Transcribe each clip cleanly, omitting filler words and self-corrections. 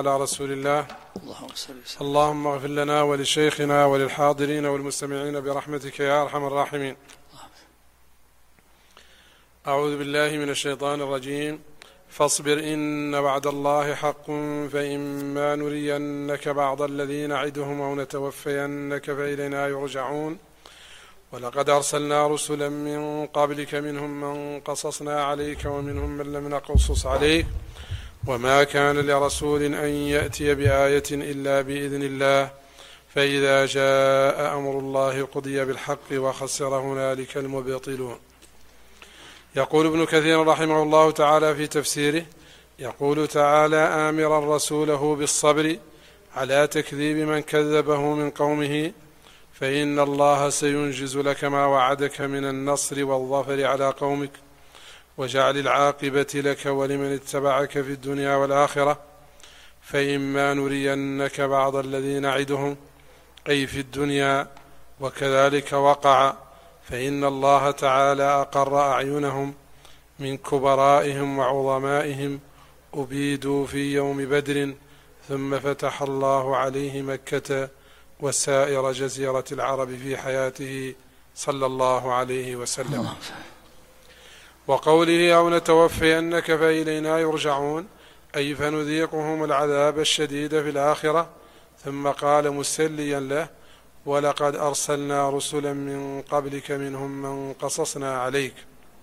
على رسول الله. اللهم اغفر لنا ولشيخنا وللحاضرين والمستمعين برحمتك يا أرحم الراحمين. أعوذ بالله من الشيطان الرجيم. فاصبر إن وعد الله حق فإما نرينك بعض الذي نعدهم أو نتوفينك فإلينا يرجعون. ولقد أرسلنا رسلا من قبلك منهم من قصصنا عليك ومنهم من لم نقصص عليك وما كان لرسول أن يأتي بآية إلا بإذن الله فإذا جاء أمر الله قضي بالحق وخسر هنالك المبطلون. يقول ابن كثير رحمه الله تعالى في تفسيره: يقول تعالى آمرا رسوله بالصبر على تكذيب من كذبه من قومه فإن الله سينجز لك ما وعدك من النصر والظفر على قومك وجعل العاقبة لك ولمن اتبعك في الدنيا والآخرة. فإما نرينك بعض الذي نعدهم أي في الدنيا وكذلك وقع، فإن الله تعالى أقر أعينهم من كبرائهم وعظمائهم أبيدوا في يوم بدر ثم فتح الله عليه مكة وسائر جزيرة العرب في حياته صلى الله عليه وسلم. وقوله أو نتوفينك فإلينا يرجعون أي فنذيقهم العذاب الشديد في الآخرة. ثم قال مسليا له: ولقد أرسلنا رسلا من قبلك منهم من قصصنا عليك،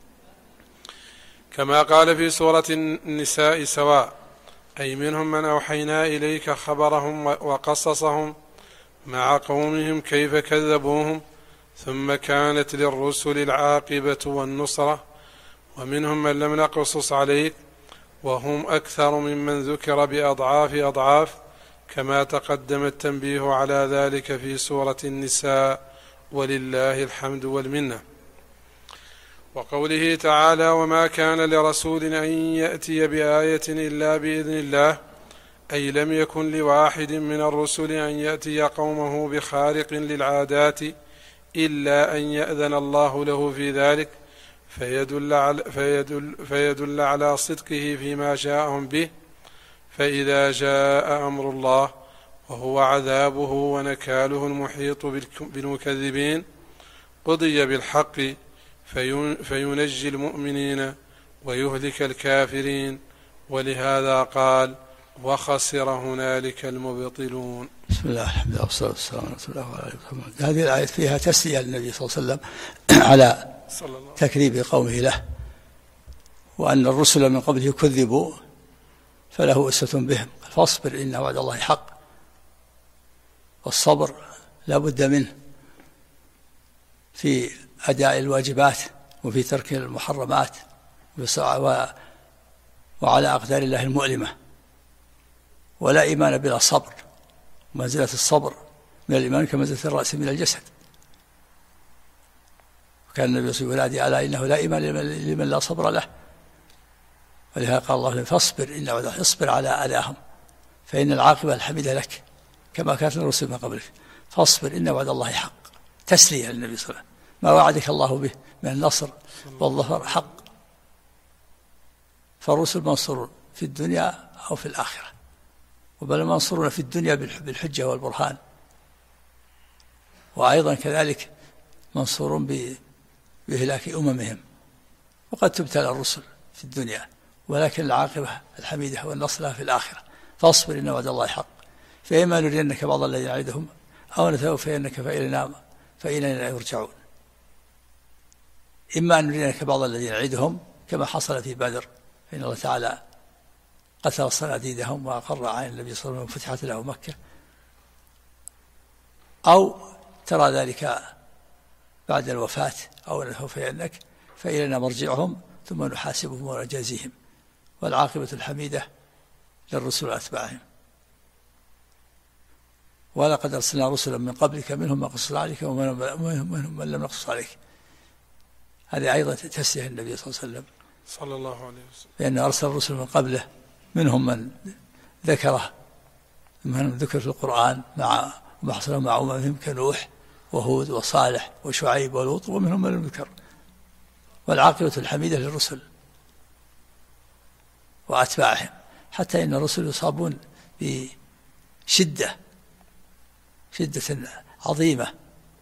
كما قال في سورة النساء سواء، أي منهم من أوحينا إليك خبرهم وقصصهم مع قومهم كيف كذبوهم، ثم كانت للرسل العاقبة والنصرة. ومنهم من لم نقصص عليك وهم أكثر ممن ذكر بأضعاف أضعاف، كما تقدم التنبيه على ذلك في سورة النساء ولله الحمد والمنة. وقوله تعالى: وما كان لرسول أن يأتي بآية إلا بإذن الله، أي لم يكن لواحد من الرسل أن يأتي قومه بخارق للعادات إلا أن يأذن الله له في ذلك فيدل على صدقه فيما جاءهم به. فإذا جاء أمر الله وهو عذابه ونكاله المحيط بالمكذبين قضي بالحق فينجي المؤمنين ويهلك الكافرين، ولهذا قال: وخسر هنالك المبطلون. بسم الله الحمد لله والصلاة والسلام على رسول الله وعلى آله وصحبه. هذه الآية فيها تسلية للنبي صلى الله عليه وسلم على تكذيب قومه له، وأن الرسل من قبله كذبوا فله أسوة بهم. فاصبر إن وعد الله حق. والصبر لا بد منه في أداء الواجبات وفي ترك المحرمات وعلى أقدار الله المؤلمة. ولا إيمان بلا صبر. منزلة الصبر من الإيمان كمنزلة الرأس من الجسد. وكان النبي صلى الله عليه وسلم على إنه لا إيمان لمن لا صبر له. ولهذا قال الله: فاصبر إن وعد الله، اصبر على أذاهم فإن العاقبة الحميدة لك، كما كانت الرسل من قبلك. فاصبر إن وعد الله حق، تسلية للنبي صلى الله عليه وسلم. ما وعدك الله به من النصر والظفر حق. فالرسل منصورون في الدنيا أو في الآخرة، وبل منصورون في الدنيا بالحجة والبرهان، وأيضا كذلك منصورون بإهلاك أممهم. وقد تبتلى الرسل في الدنيا، ولكن العاقبة الحميدة والنصر لها في الآخرة. فاصبر إن وعد الله حق فإما نرينك بعض الذين نعدهم أو نتوفينك فإلينا يرجعون. إما أن نرينك بعض الذين نعدهم كما حصل في بدر، فإن الله تعالى قتل صناديدهم وأقر عين النبي صلى الله عليه وسلم وفتحت له مكة، أو ترى ذلك بعد الوفاة أو نتوفينك فإلينا مرجعهم ثم نحاسبهم ونجازيهم. والعاقبة الحميدة للرسل وأتباعهم. ولقد أرسلنا رسلا من قبلك منهم من قصص عليك ومنهم من لم نقصص عليك. هذه أيضا تسلية النبي صلى الله عليه وسلم صلى الله عليه وسلم، لأنه أرسل رسلا من قبله منهم من ذكره، من ذكر في القرآن ما حصل مع أممهم كنوح وهود وصالح وشعيب ولوط، ومنهم من لم يذكر. والعاقبة الحميدة للرسل وأتباعهم، حتى إن الرسل يصابون بشدة عظيمة،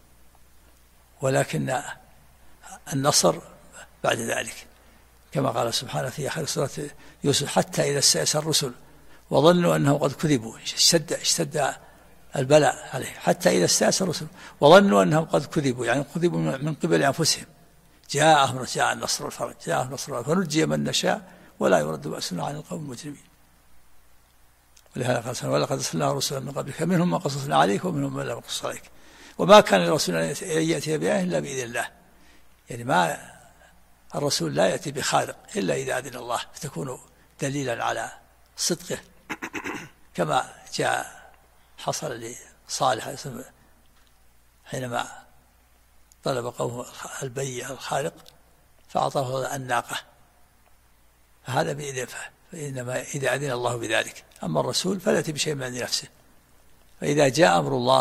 ولكن النصر بعد ذلك، كما قال سبحانه في آخر سورة يوسف: حتى إذا استيأس الرسل وظنوا أنهم قد كذبوا. اشتد البلاء عليه، حتى إذا استيأس الرسل وظنوا أنهم قد كذبوا، يعني كذبوا من قبل أنفسهم، جاء النصر والفرج، فنجي من نشاء ولا يرد بأسنا عن القوم المجرمين. ولهذا قال: ولقد أرسلنا رسلا من قبلك منهم من قصصنا عليك ومنهم من لم نقصص عليك وما كان للرسول أن يأتي بآية إلا بإذن الله. يعني ما الرسول لا يأتي بخارق إلا إذا أذن الله، فتكون دليلا على صدقه، كما حصل لصالح حينما طلب قومه البي الخارق فأعطاه الناقة، فهذا بإذن، فإنما إذا أذن الله بذلك. أما الرسول فلا يأتي بشيء من عند نفسه، فإذا جاء أمر الله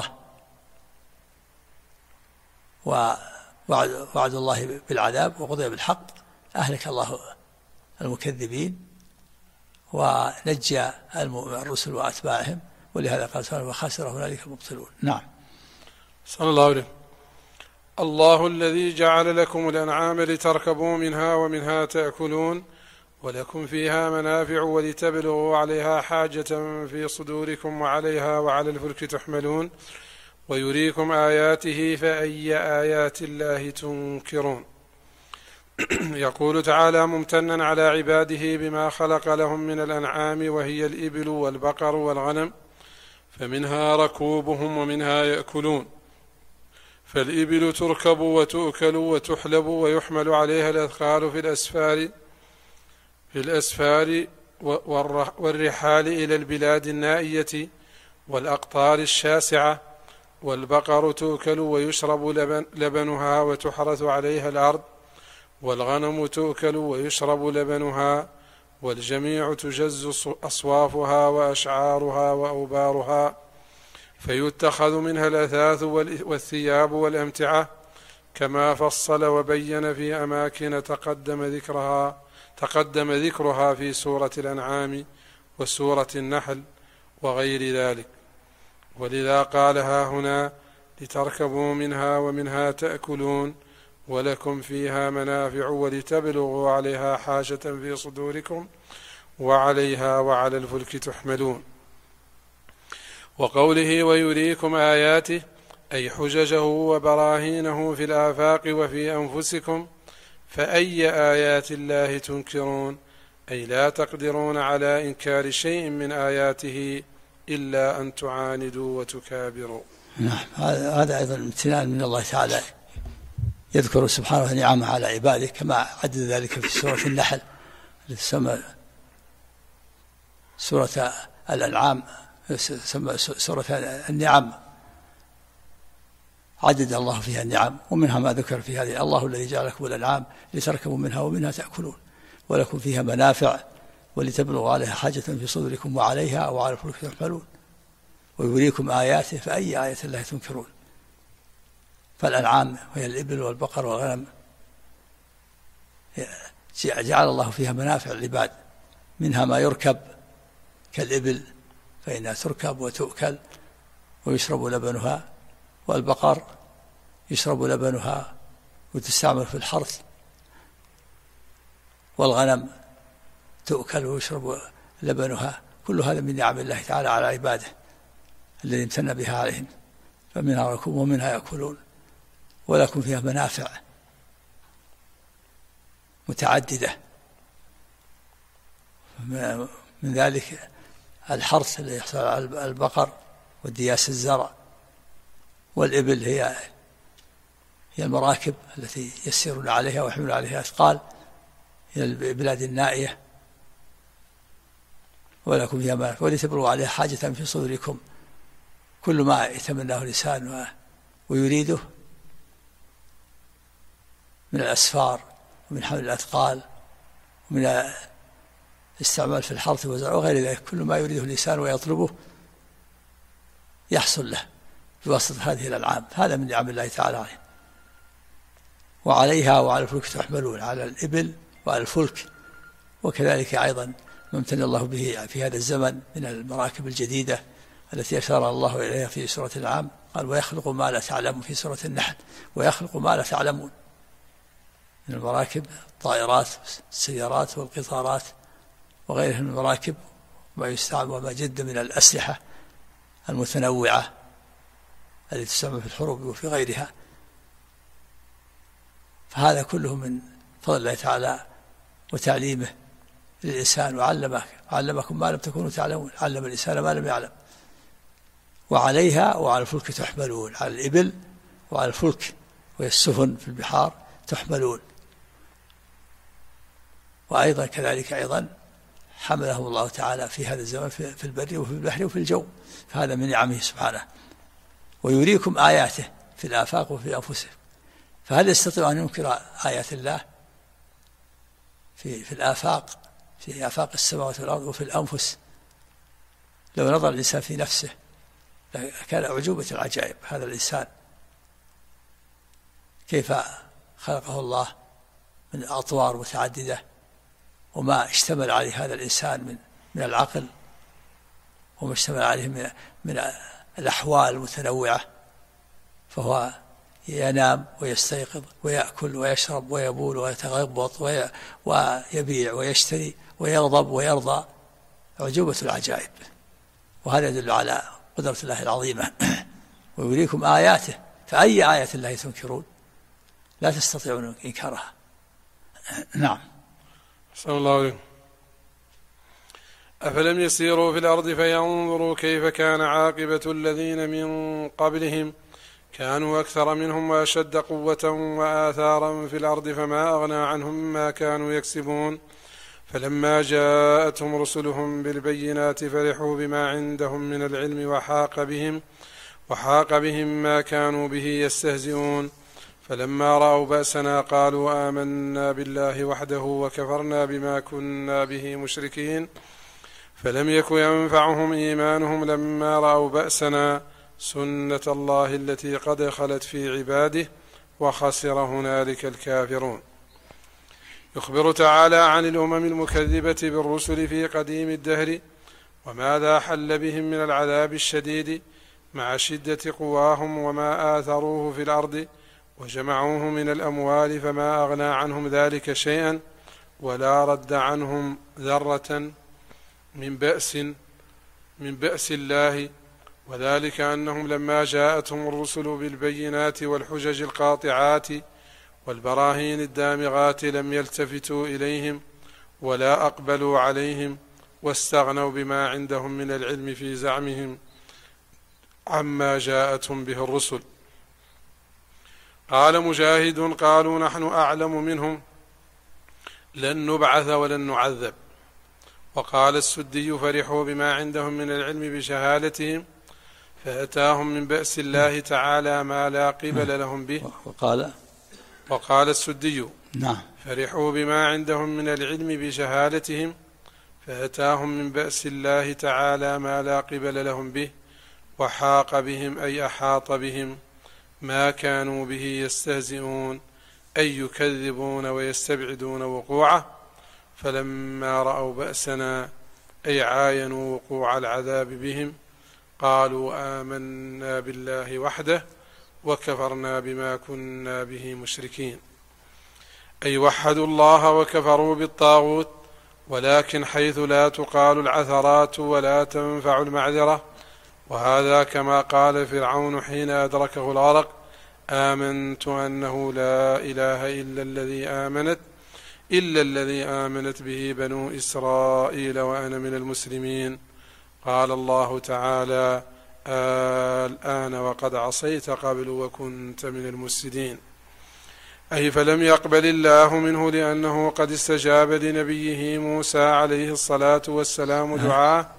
ووعد الله بالعذاب وقضي بالحق أهلك الله المكذبين ونجى الرسل وأتباعهم. ولهذا قال سبحانه: وخسر هنالك المبطلون. نعم. صلى الله عليه. الله الذي جعل لكم الأنعام لتركبوا منها ومنها تأكلون ولكم فيها منافع ولتبلغوا عليها حاجة في صدوركم وعليها وعلى الفلك تحملون ويريكم آياته فأي آيات الله تنكرون. يقول تعالى ممتنا على عباده بما خلق لهم من الأنعام، وهي الإبل والبقر والغنم، فمنها ركوبهم ومنها يأكلون. فالإبل تركب وتؤكل وتحلب ويحمل عليها الأثقال في الأسفار والرحال إلى البلاد النائية والأقطار الشاسعة. والبقر تؤكل ويشرب لبنها وتحرث عليها الأرض، والغنم تؤكل ويشرب لبنها، والجميع تجز أصوافها وأشعارها وأوبارها، فيتخذ منها الأثاث والثياب والأمتعة، كما فصل وبين في أماكن تقدم ذكرها في سورة الأنعام وسورة النحل وغير ذلك. ولذا قالها هنا: لتركبوا منها ومنها تأكلون ولكم فيها منافع ولتبلغوا عليها حاجة في صدوركم وعليها وعلى الفلك تحملون. وقوله: ويريكم آياته، أي حججه وبراهينه في الآفاق وفي أنفسكم، فأي آيات الله تنكرون، أي لا تقدرون على إنكار شيء من آياته إلا أن تعاندوا وتكابروا. نعم. هذا أيضا امتنان من الله تعالى، يذكر سبحانه نعمه على عباده، كما عدد ذلك في سورة النحل التي تسمى سورة الأنعام، تسمى سورة النعم، عدد الله فيها النعم، ومنها ما ذكر في هذه: الله الذي جعل لكم الأنعام لتركبوا منها ومنها تأكلون ولكم فيها منافع ولتبلغوا عليها حاجة في صدوركم وعليها وعلى الفلك تحملون ويريكم آياته فأي آية الله تنكرون. فالأنعام وهي الإبل والبقر والغنم جعل الله فيها منافع للعباد، منها ما يركب كالإبل فإنها تركب وتؤكل ويشرب لبنها، والبقر يشرب لبنها وتستعمل في الحرث، والغنم تؤكل ويشرب لبنها. كل هذا من نعم الله تعالى على عباده الذي امتن بها عليهم. فمنها ركوب ومنها يأكلون ولكم فيها منافع متعددة، من ذلك الحرث الذي يحصل على البقر ودياس الزرع، والإبل هي المراكب التي يسيرون عليها ويحملون عليها أثقال إلى البلاد النائية، ولكم فيها منافع ولتبلغوا عليها حاجة في صدوركم. كل ما يتمناه الإنسان ويريده من الأسفار ومن حمل الأثقال ومن الاستعمال في الحرث والزرع وغير ذلك، كل ما يريده الإنسان ويطلبه يحصل له بواسطة هذه الأنعام. هذا من نعم الله تعالى عليه. وعليها وعلى الفلك تحملون، على الإبل وعلى الفلك، وكذلك أيضا ممتن الله به في هذا الزمن من المراكب الجديدة التي أشار الله إليها في سورة الأنعام، قال ويخلق ما لا تعلمون في سورة النحل، ويخلق ما لا تعلمون من المراكب، الطائرات السيارات والقطارات وغيرها من المراكب، وما يستعمل وما جد من الأسلحة المتنوعة التي تستعمل في الحروب وفي غيرها. فهذا كله من فضل الله تعالى وتعليمه للإنسان، وعلمكم ما لم تكونوا تعلمون، علم الإنسان ما لم يعلم. وعليها وعلى الفلك تحملون، على الإبل وعلى الفلك وهي السفن في البحار تحملون. وأيضا كذلك أيضا حملهم الله تعالى في هذا الزمن في البر وفي البحر وفي الجو، فهذا من نعمه سبحانه. ويريكم آياته في الآفاق وفي أنفسهم، فهل يستطيع أن ينكر آيات الله في الآفاق، في آفاق السماوات والأرض وفي الأنفس؟ لو نظر الإنسان في نفسه كان أعجوبة العجائب. هذا الإنسان كيف خلقه الله من أطوار متعددة، وما اشتمل عليه هذا الإنسان من العقل، وما اشتمل عليه من الأحوال المتنوعة. فهو ينام ويستيقظ ويأكل ويشرب ويبول ويتغبط ويبيع ويشتري ويغضب ويرضى، عجوبة العجائب. وهذا يدل على قدرة الله العظيمة. ويريكم آياته، فأي آية الله تنكرون؟ لا تستطيعون إنكارها. نعم. أحسن الله عليكم. أفلم يسيروا في الأرض فينظروا كيف كان عاقبة الذين من قبلهم كانوا أكثر منهم وأشد قوة وآثارا في الأرض فما أغنى عنهم ما كانوا يكسبون. فلما جاءتهم رسلهم بالبينات فرحوا بما عندهم من العلم وحاق بهم ما كانوا به يستهزئون. فلما رأوا بأسنا قالوا آمنا بالله وحده وكفرنا بما كنا به مشركين. فلم يك ينفعهم إيمانهم لما رأوا بأسنا، سنة الله التي قد خلت في عباده وخسر هنالك الكافرون. يخبر تعالى عن الأمم المكذبة بالرسل في قديم الدهر وماذا حل بهم من العذاب الشديد مع شدة قواهم وما آثروه في الأرض وجمعوه من الأموال، فما أغنى عنهم ذلك شيئا ولا رد عنهم ذرة من بأس الله. وذلك أنهم لما جاءتهم الرسل بالبينات والحجج القاطعات والبراهين الدامغات لم يلتفتوا إليهم ولا أقبلوا عليهم، واستغنوا بما عندهم من العلم في زعمهم عما جاءتهم به الرسل. قال مجاهد: قالوا نحن أعلم منهم لن نبعث ولن نعذب. وقال السدي: فرحوا بما عندهم من العلم بشهادتهم فأتاهم من بأس الله تعالى ما لا قبل لهم به. وقال السدي: نعم. فرحوا بما عندهم من العلم بشهادتهم فأتاهم من بأس الله تعالى ما لا قبل لهم به، وحاق بهم أي أحاط بهم ما كانوا به يستهزئون أي يكذبون ويستبعدون وقوعه. فلما رأوا بأسنا أي عاينوا وقوع العذاب بهم قالوا آمنا بالله وحده وكفرنا بما كنا به مشركين، أي وحدوا الله وكفروا بالطاغوت. ولكن حيث لا تقال العثرات ولا تنفع المعذرة، وهذا كما قال فرعون حين أدركه الغرق: آمنت أنه لا إله إلا الذي آمنت به بنو إسرائيل وأنا من المسلمين. قال الله تعالى: الآن وقد عصيت قبل وكنت من المفسدين، أي فلم يقبل الله منه لأنه قد استجاب لنبيه موسى عليه الصلاة والسلام دعاءه.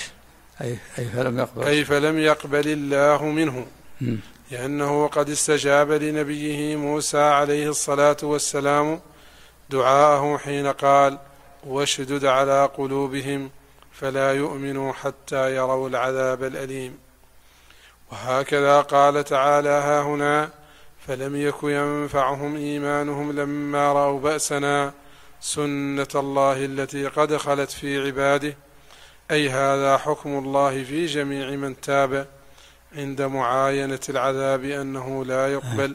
أي فلم يقبل الله منه لأنه قد استجاب لنبيه موسى عليه الصلاة والسلام دعاءه حين قال: واشدد على قلوبهم فلا يؤمنوا حتى يروا العذاب الأليم. وهكذا قال تعالى هاهنا: فلم يك ينفعهم إيمانهم لما رأوا بأسنا، سنة الله التي قد خلت في عباده، أي هذا حكم الله في جميع من تاب عند معاينة العذاب أنه لا يقبل.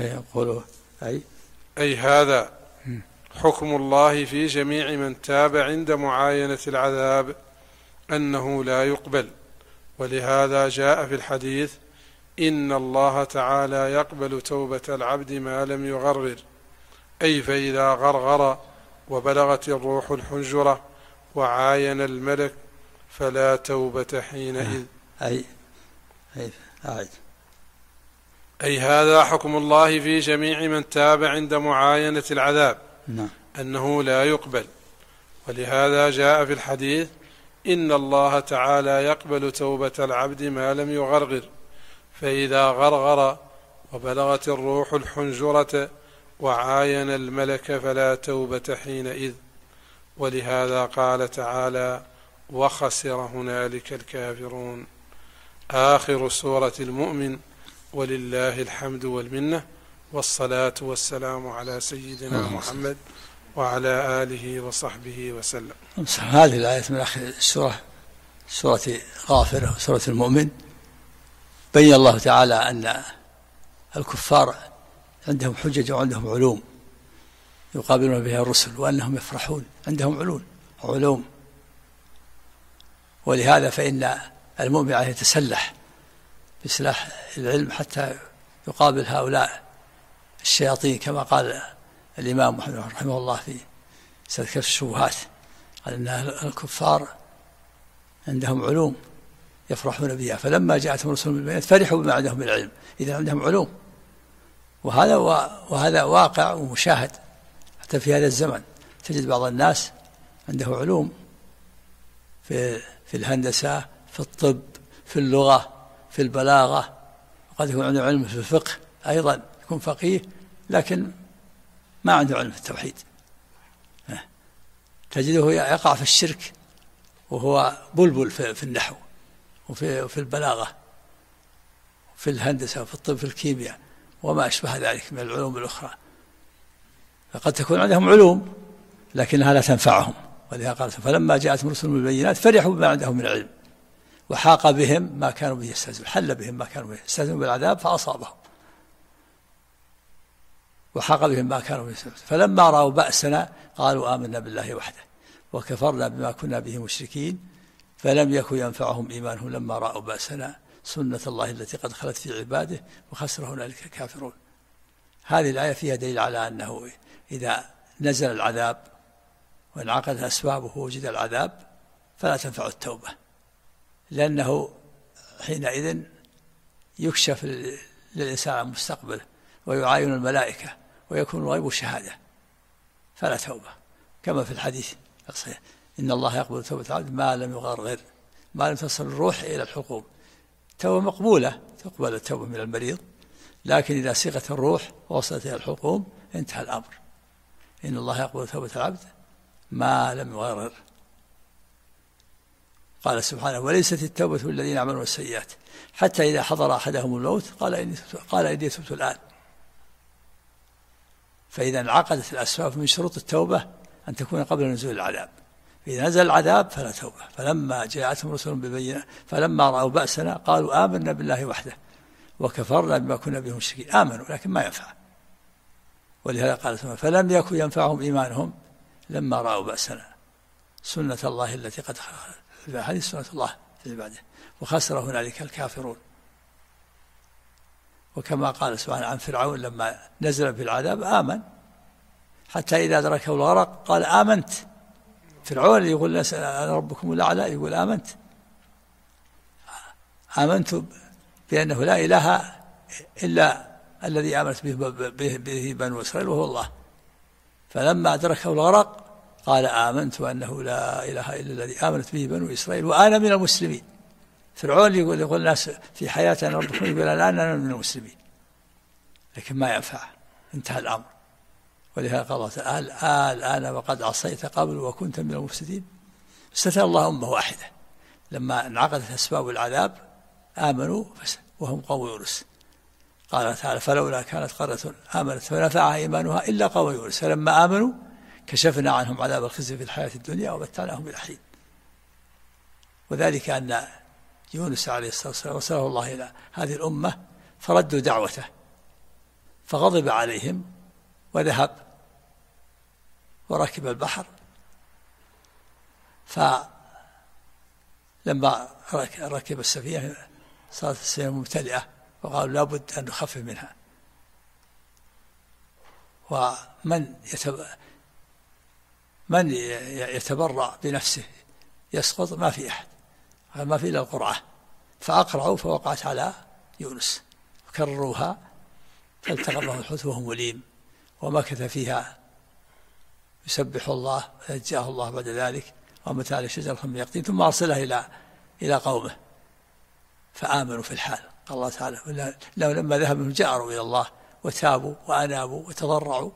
أي هذا حكم الله في جميع من تاب عند معاينة العذاب أنه لا يقبل. ولهذا جاء في الحديث: إن الله تعالى يقبل توبة العبد ما لم يغرر، أي فإذا غرغر وبلغت الروح الحنجرة وعاين الملك فلا توبة حينئذ. أي هذا حكم الله في جميع من تاب عند معاينة العذاب أنه لا يقبل. ولهذا جاء في الحديث: إن الله تعالى يقبل توبة العبد ما لم يغرغر، فإذا غرغر وبلغت الروح الحنجرة وعاين الملك فلا توبة حينئذ. ولهذا قال تعالى: وخسر هنالك الكافرون. آخر سورة المؤمن، ولله الحمد والمنة، والصلاة والسلام على سيدنا محمد وعلى آله وصحبه وسلم. هذه الآية من آخر السورة، سورة غافر وسورة المؤمن، بين الله تعالى أن الكفار عندهم حجج وعندهم علوم يقابلون بها الرسل، وأنهم يفرحون، عندهم علوم. ولهذا فإن المؤمن عليه يتسلح بسلاح العلم حتى يقابل هؤلاء الشياطين، كما قال الإمام محمد رحمه الله في كشف الشبهات، قال إن الكفار عندهم علوم يفرحون بها، فلما جاءتهم رسل بالبينات فرحوا بما عندهم من العلم. إذا عندهم علوم، وهذا واقع ومشاهد حتى في هذا الزمن. تجد بعض الناس عنده علوم في الهندسة، في الطب، في اللغة، في البلاغة، وقد يكون عنده علم في الفقه أيضا، يكون فقيه لكن ما عنده علم في التوحيد. تجده يقع في الشرك وهو بلبل في النحو وفي البلاغة وفي الهندسة وفي الطب، في الكيمياء وما أشبه ذلك من العلوم الأخرى. فقد تكون عندهم علوم لكنها لا تنفعهم. ولهذا قال: فلما جاءتهم رسل بالبينات فرحوا بما عندهم من العلم وحاق بهم ما كانوا به يستهزئون. حل بهم ما كانوا به يستهزئون بالعذاب فأصابهم، وحاق بهم ما كانوا به يستهزئون. فلما رأوا بأسنا قالوا آمنا بالله وحده وكفرنا بما كنا به مشركين فلم يكن ينفعهم إيمانهم لما رأوا بأسنا سنة الله التي قد خلت في عباده وخسر هنالك الكافرون. هذه الآية فيها دليل على أنه إذا نزل العذاب وانعقدت أسبابه ووجد العذاب فلا تنفع التوبة، لأنه حينئذ يكشف للإنسان عن مستقبله ويعاين الملائكة ويكون الغيب شهادة، فلا توبة. كما في الحديث الصحيح: إن الله يقبل توبة العبد ما لم يغرغر، ما لم تصل الروح إلى الحقوق. توبة مقبولة، تقبل التوبة من المريض، لكن إذا صيغت الروح ووصلت إلى الحقوق انتهى الأمر. إن الله يقبل توبة العبد ما لم يغرغر. قال سبحانه: وليست التوبة للذين يعملون السيئات حتى إذا حضر أحدهم الموت قال إني تبت الآن. فإذا انعقدت الأسباب من شروط التوبة أن تكون قبل نزول العذاب. إذا نزل العذاب فلا توبة. فلما جاءتهم رسل بالبينات فلما رأوا بأسنا قالوا آمنا بالله وحده وكفرنا بما كنا به مشركين. آمنوا لكن ما ينفع. ولهذا قال سبحانه: فلم يكن ينفعهم إيمانهم لما رأوا بأسنا سنة الله التي قد خلت. هذه سنة الله في عباده وخسر هنالك الكافرون. وكما قال سبحانه عن فرعون لما نزل في العذاب آمن حتى إذا أدركه الغرق قال آمنت. فرعون يقول أنا ربكم الأعلى يقول آمنت بأنه لا إله إلا الذي آمنت به بنو إسرائيل وهو الله. فلما أدركه الغرق قال آمنت أنه لا إله إلا الذي آمنت به بنو إسرائيل وأنا من المسلمين. فرعون يقول الناس في حياتنا ربكم يقول الآن أنا من المسلمين، لكن ما ينفع، انتهى الأمر. ولهذا قال الله تعالى: الآن وقد عصيت قبل وكنت من المفسدين. استثنى الله أمة واحدة لما انعقدت أسباب العذاب آمنوا وهم قوم يونس. قال تعالى: فلولا كانت قرية آمنت فنفعها إيمانها إلا قوم يونس فلما آمنوا كشفنا عنهم عذاب الخزي في الحياة الدنيا ومتعناهم إلى حين. وذلك أن يونس عليه الصلاة والسلام أرسله الله إلى هذه الأمة فردوا دعوته فغضب عليهم وذهب وركب البحر. فلما ركب السفينة صارت السفينة ممتلئة وقالوا لابد أن نخفف منها. ومن يتبرع بنفسه يسقط ما في أحد، ما في إلا القرعة، فأقرعوا فوقعت على يونس وكرروها فالتقمه الحوت وهو مليم ومكث فيها يسبح الله فنجاه الله بعد ذلك ومتى على شجرة من يقطين ثم أرسله إلى قومه فآمنوا في الحال. قال الله تعالى لما ذهبوا جأروا إلى الله وتابوا وأنابوا وتضرعوا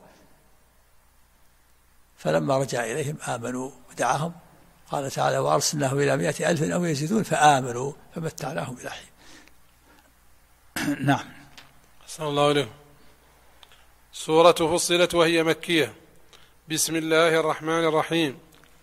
فلما رجع إليهم آمنوا ودعاهم. قال تعالى وأرسلناه إلى 100,000 أو يزيدون فآمنوا فمتعناهم إلى حين. نعم. صلى الله عليه. سورة فصلت وهي مكية. بسم الله الرحمن الرحيم.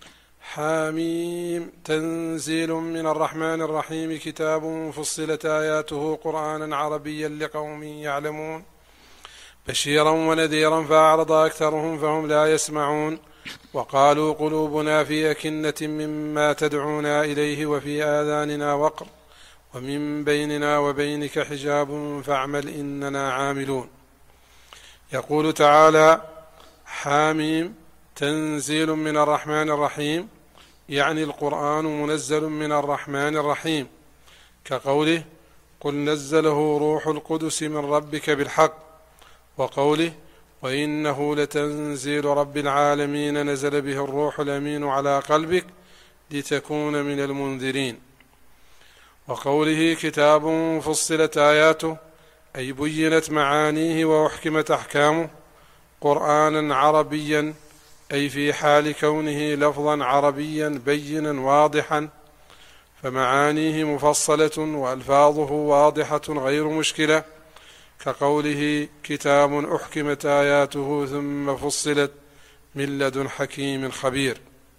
حاميم تنزيل من الرحمن الرحيم كتاب فصلت آياته قرآنا عربيا لقوم يعلمون بشيرا ونذيرا فأعرض أكثرهم فهم لا يسمعون وقالوا قلوبنا في أكنة مما تدعونا إليه وفي آذاننا وقر ومن بيننا وبينك حجاب فاعمل إننا عاملون. يقول تعالى حاميم تنزيل من الرحمن الرحيم، يعني القرآن منزل من الرحمن الرحيم، كقوله قل نزله روح القدس من ربك بالحق، وقوله وإنه لتنزيل رب العالمين نزل به الروح الأمين على قلبك لتكون من المنذرين، وقوله كتاب فصلت آياته أي بينت معانيه وأحكمت أحكامه قرآنا عربيا أي في حال كونه لفظا عربيا بينا واضحا، فمعانيه مفصلة وألفاظه واضحة غير مشكلة، كقوله كتاب أحكمت آياته ثم فصلت من لدن حكيم خبير،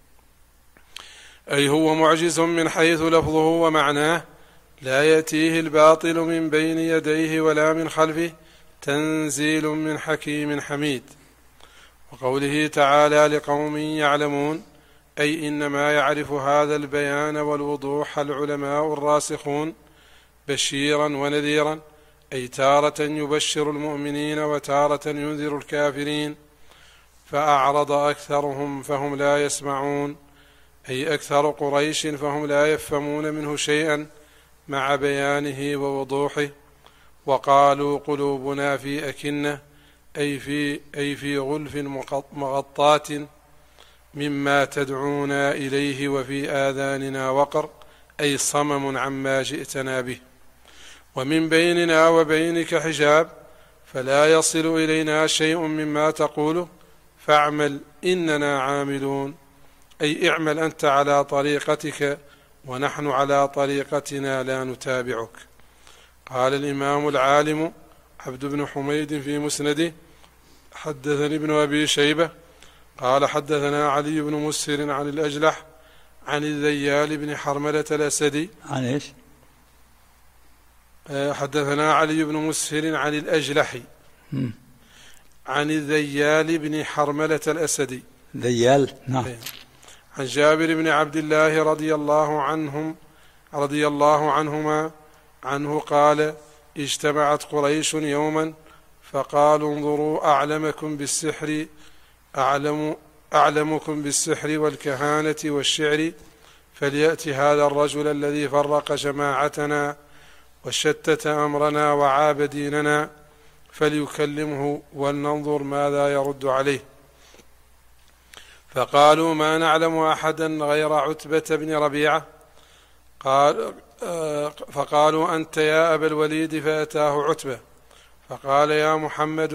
أي هو معجز من حيث لفظه ومعناه لا يأتيه الباطل من بين يديه ولا من خلفه، تنزيل من حكيم حميد. وقوله تعالى لقوم يعلمون أي إنما يعرف هذا البيان والوضوح العلماء الراسخون، بشيرا ونذيرا أي تارة يبشر المؤمنين وتارة ينذر الكافرين، فأعرض أكثرهم فهم لا يسمعون أي أكثر قريش فهم لا يفهمون منه شيئا مع بيانه ووضوحه. وقالوا قلوبنا في أكنة أي في غلف مغطاة مما تدعونا إليه وفي آذاننا وقر أي صمم عما جئتنا به، ومن بيننا وبينك حجاب فلا يصل إلينا شيء مما تقوله فاعمل إننا عاملون أي اعمل أنت على طريقتك ونحن على طريقتنا لا نتابعك. قال الإمام العالم عبد بن حميد في مسنده حدثني ابن أبي شيبة قال حدثنا علي بن مسهر عن الأجلح عن الذيال بن حرملة الأسدي. عن إيش؟ حدثنا علي بن مسهر عن الأجلح عن الذيال بن حرملة الأسدي. ذيال نعم. عن جابر بن عبد الله رضي الله عنهما عنه قال اجتمعت قريش يوما فقالوا انظروا أعلمكم بالسحر والكهانة والشعر، فليأتي هذا الرجل الذي فرق جماعتنا وشتت أمرنا وعاب ديننا فليكلمه ولننظر ماذا يرد عليه. فقالوا ما نعلم أحدا غير عتبة بن ربيعة. فقالوا أنت يا أبا الوليد، فأتاه عتبة فقال يا محمد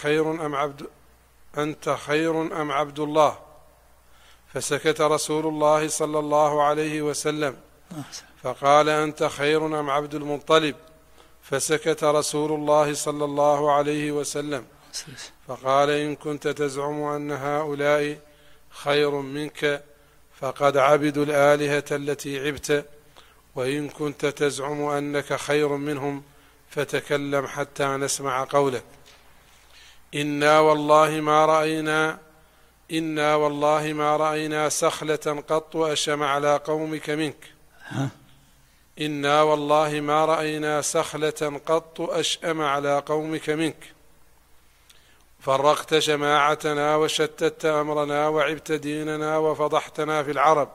أنت خير أم عبد الله؟ فسكت رسول الله صلى الله عليه وسلم فقال أنت خير أم عبد المطلب؟ فسكت رسول الله صلى الله عليه وسلم فقال إن كنت تزعم أن هؤلاء خير منك فقد عبدوا الآلهة التي عبت، وإن كنت تزعم أنك خير منهم فتكلم حتى نسمع قولك. إنا والله ما رأينا سخلة قط أشم على قومك منك. إنا والله ما رأينا سخلة قط أشأم على قومك منك. فرقت جماعتنا وشتت أمرنا وعبت ديننا وفضحتنا في العرب،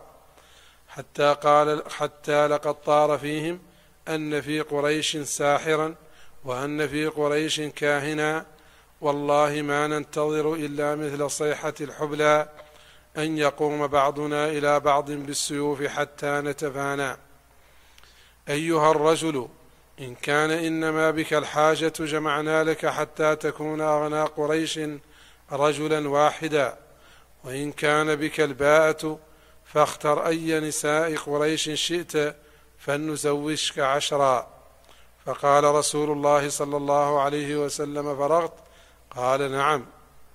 حتى لقد طار فيهم أن في قريش ساحرا وأن في قريش كاهنا، والله ما ننتظر إلا مثل صيحة الحبلى أن يقوم بعضنا إلى بعض بالسيوف حتى نتفانى. أيها الرجل، إن كان إنما بك الحاجة جمعنا لك حتى تكون أغنى قريش رجلا واحدا، وإن كان بك الباءة فاختر أي نساء قريش شئت فلنزوجك 10. فقال رسول الله صلى الله عليه وسلم: فرغت؟ قال: نعم.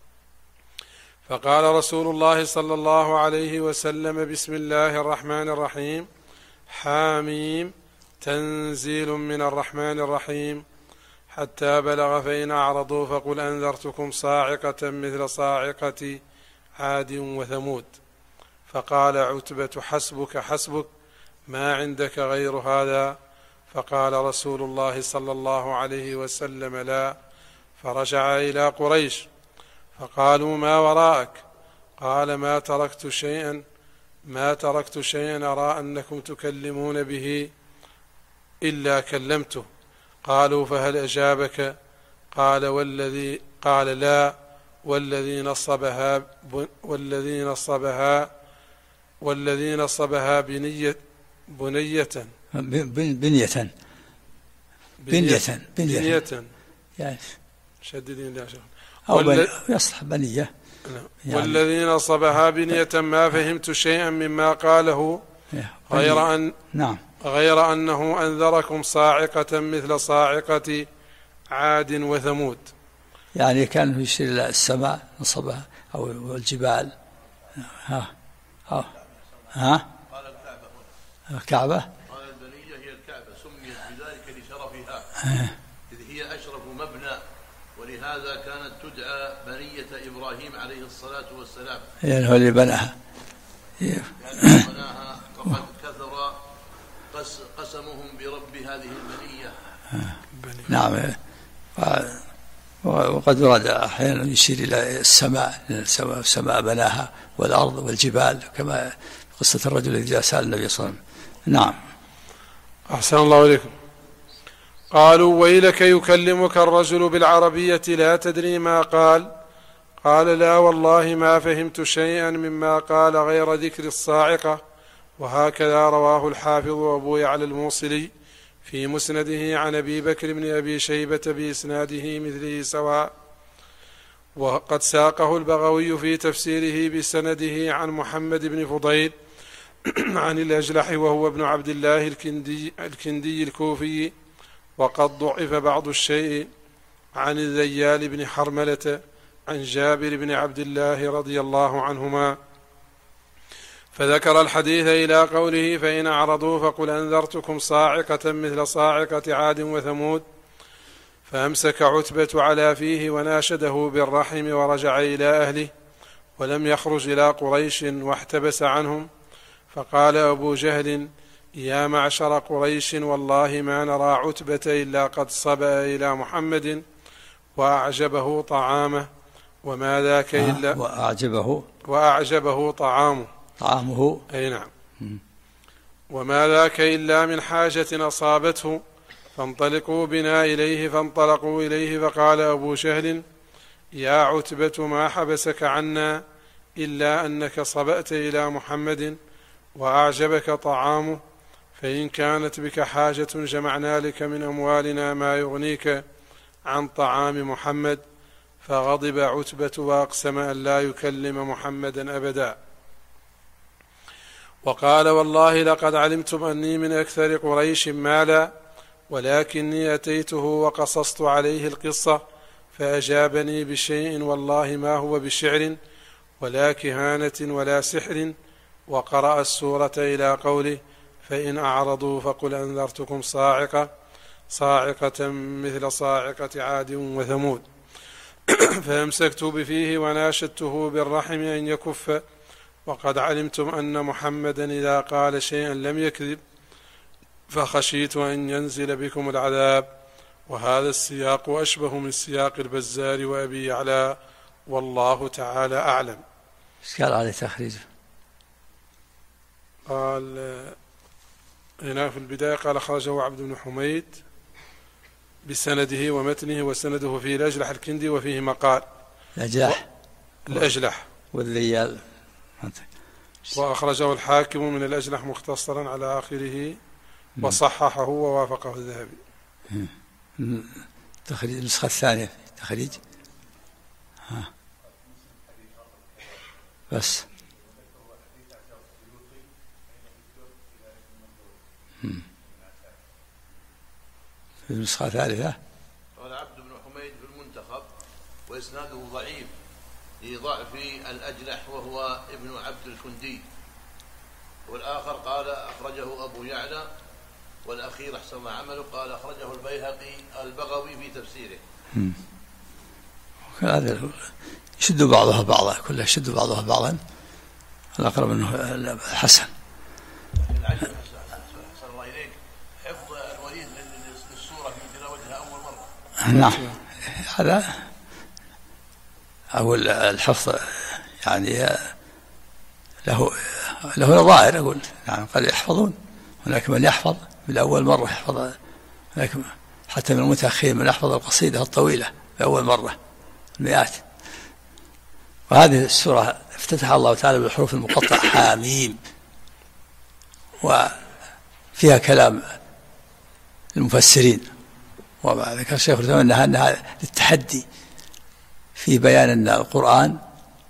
فقال رسول الله صلى الله عليه وسلم: بسم الله الرحمن الرحيم، حاميم، تنزيل من الرحمن الرحيم، حتى بلغ فإن أعرضوا فقل أنذرتكم صاعقة مثل صاعقة عاد وثمود. فقال عتبة: حسبك حسبك، ما عندك غير هذا؟ فقال رسول الله صلى الله عليه وسلم: لا. فرجع إلى قريش فقالوا: ما وراءك؟ قال: ما تركت شيئا أرى أنكم تكلمون به إلا كلمته. قالوا: فهل أجابك؟ قال: لا، والذي نصبها بنية يعني شددين لا شيء يصلح بنية يعني. والذي نصبها بنية ما فهمت شيئا مما قاله غير أنه أنذركم صاعقة مثل صاعقة عاد وثمود. يعني كان يشير إلى السماء نصبها أو الجبال. قال الكعبة. قال البنية هي الكعبة، سميت بذلك لشرفها إذ هي أشرف مبنى، ولهذا كانت تدعى بنية إبراهيم عليه الصلاة والسلام، يعني هو اللي بناها. وقد كثر قسمهم برب هذه البنية. نعم. وقد ورد أحيانا يشير إلى السماء بناها والأرض والجبال، كما قصة الرجل الذي جاء سأل النبي صلى الله عليه وسلم. نعم. أحسن الله إليكم. قالوا: ويلك يكلمك الرجل بالعربية لا تدري ما قال؟ قال: لا والله ما فهمت شيئا مما قال غير ذكر الصاعقة. وهكذا رواه الحافظ أبو يعلى الموصلي في مسنده عن أبي بكر بن أبي شيبة بإسناده مثله سواء. وقد ساقه البغوي في تفسيره بسنده عن محمد بن فضيل عن الأجلح وهو ابن عبد الله الكندي الكوفي. وقد ضعف بعض الشيء عن الذيال بن حرملة عن جابر بن عبد الله رضي الله عنهما، فذكر الحديث إلى قوله: فإن أعرضوا فقل أنذرتكم صاعقة مثل صاعقة عاد وثمود. فأمسك عتبة على فيه وناشده بالرحم ورجع إلى أهله، ولم يخرج إلى قريش واحتبس عنهم. فقال أبو جهل: يا معشر قريش، والله ما نرى عتبة إلا قد صبأ إلى محمد وأعجبه طعامه، وما ذاك إلا وأعجبه طعامه. أي نعم. وما ذاك إلا من حاجة أصابته، فانطلقوا بنا إليه. فانطلقوا إليه فقال أبو جهل: يا عتبة، ما حبسك عنا إلا أنك صبأت إلى محمد وأعجبك طعامه، فإن كانت بك حاجة جمعنا لك من أموالنا ما يغنيك عن طعام محمد. فغضب عتبة وأقسم أن لا يكلم محمدا أبدا، وقال: والله لقد علمتم أني من أكثر قريش مالا، ولكني أتيته وقصصت عليه القصة فأجابني بشيء والله ما هو بشعر، ولا كهانة ولا سحر، وقرأ السورة إلى قوله فإن أعرضوا فقل أنذرتكم صاعقة مثل صاعقة عاد وثمود. فأمسكت بفيه وناشدته بالرحم أن يكف، وقد علمتم أن محمدا إذا قال شيئا لم يكذب، فخشيت أن ينزل بكم العذاب. وهذا السياق أشبه من سياق البزار وأبي يعلى، والله تعالى أعلم. ايش قال عليه تخريجه؟ قال هنا في البداية قال خرجه عبد بن حميد بسنده ومتنه، وسنده فيه الأجلح الكندي وفيه مقال الأجلح والذيال، وأخرجه الحاكم من الأجلح مختصرا على آخره وصححه ووافقه الذهبي. تخريج النسخة الثانية تخريج بس. في النسخة الثالثة قال عبد بن حميد في المنتخب وإسناده ضعيف لضعف الأجلح وهو ابن عبد الكندي، والآخر قال أخرجه أبو يعلى، والأخير أحسن الله عمله قال أخرجه البغوي في تفسيره. هذا يشدوا بعضها بعضا، كلها يشدوا بعضها بعضا، الأقرب أنه حسن. أحسن الله إليك، حفظ الوليد للسورة في تلاوتها أول مرة. نعم، هذا أول الحفظ يعني له نظائر، أقول يعني قد يحفظون، هناك من يحفظ بالأول مرة يحفظ، هناك حتى من المتأخرين من يحفظ القصيدة الطويلة بأول مرة المئات. وهذه السورة افتتح الله تعالى بالحروف المقطعة حاميم، وفيها كلام المفسرين، وما ذكر الشيخ أنها للتحدي في بيان أن القرآن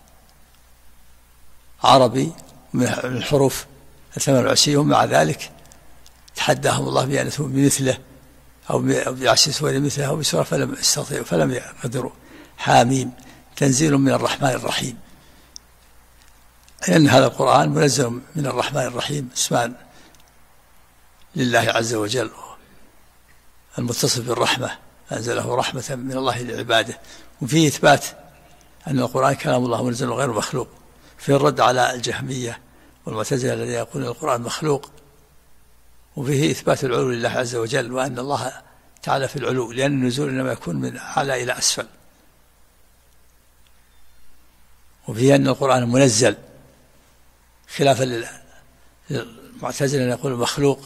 عربي من الحروف 28، ومع ذلك تحداهم الله بأن يأتوا بمثله أو بعشر سور مثله أو بسورة فلم يستطيعوا فلم يقدروا. حاميم تنزيل من الرحمن الرحيم، لأن هذا القرآن منزل من الرحمن الرحيم، اسمان لله عز وجل المتصف بالرحمة، أنزله رحمة من الله لعباده. وفيه إثبات أن القرآن كلام الله منزل غير مخلوق، في الرد على الجهمية والمعتزلة الذين يقولون القرآن مخلوق. وفيه إثبات العلو لله عز وجل، وأن الله تعالى في العلو، لأن النزول إنما يكون من أعلى إلى أسفل. وفيه أن القرآن منزل، خلافا للمعتزلة الذين يقولون مخلوق.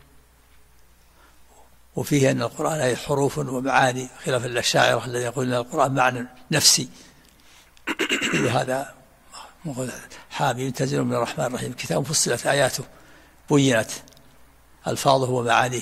وفيه أن القرآن أي حروف ومعاني، خلافا للأشاعرة الذين يقولون أن القرآن معنى نفسي. هذا حاميم تنزيل من الرحمن الرحيم، كتاب فصلت آياته بينت ألفاظه ومعانيه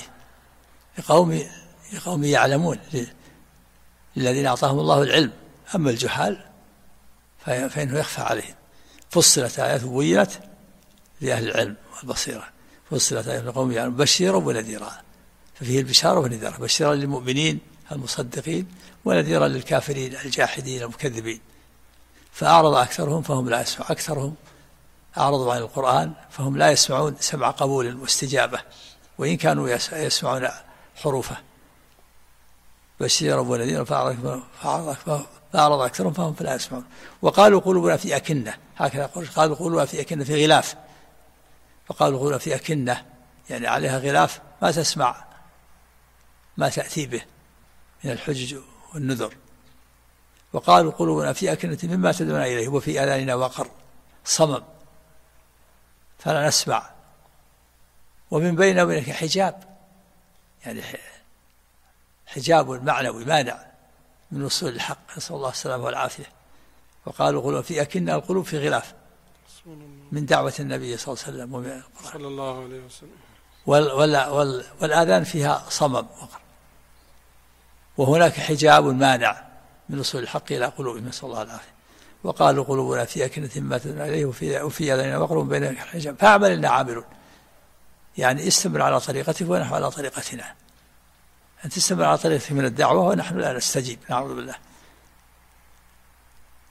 لقوم يعلمون، للذين أعطاهم الله العلم، أما الجهال فإنه يخفى عليهم. فصلت آياته بينت لأهل العلم والبصيرة، فصلت آياته لقوم يعلمون بشيرا ونذيرا، ففيه البشارة والنذيرة، بشيرا للمؤمنين المصدقين ونذيرا للكافرين الجاحدين المكذبين. فأعرض أكثرهم فهم لا يسمعون، أكثرهم أعرضوا عن القرآن فهم لا يسمعون سمع قبول واستجابة، وإن كانوا يسمعون حروفه. بشيرا ونذيرا فأعرض أكثرهم فهم لا يسمعون. وقالوا قلوبنا في أكنة، هكذا قالوا قلوبنا في أكنة، في غلاف. فقالوا قلوبنا في أكنة يعني عليها غلاف ما تسمع ما تأتي به من الحجج والنذر. وقالوا قلوبنا في أكنة مما تدعونا إليه وفي آذاننا وقر، صمم فلا نسمع، ومن بيننا وبينك حجاب، يعني حجاب معنوي مانع من وصول الحق، نسأل الله السلامة والعافية. وقالوا قلوبنا في أكنة، القلوب في غلاف من دعوة النبي صلى الله عليه وسلم ومن القرآن صلى الله عليه وسلم. والآذان فيها صمم وقر، وهناك حجاب مانع من وصول الحق إلى قلوبهم، نسأل الله العافية. وقالوا قلوبنا في أكنة مما تدعونا إليه وفي آذاننا وقر ومن بيننا حجاب فاعمل إنا عاملون، يعني استمر على طريقتك ونحن على طريقتنا. أن تستمر على طريقتك من الدعوة ونحن لا نستجيب، نعوذ بالله.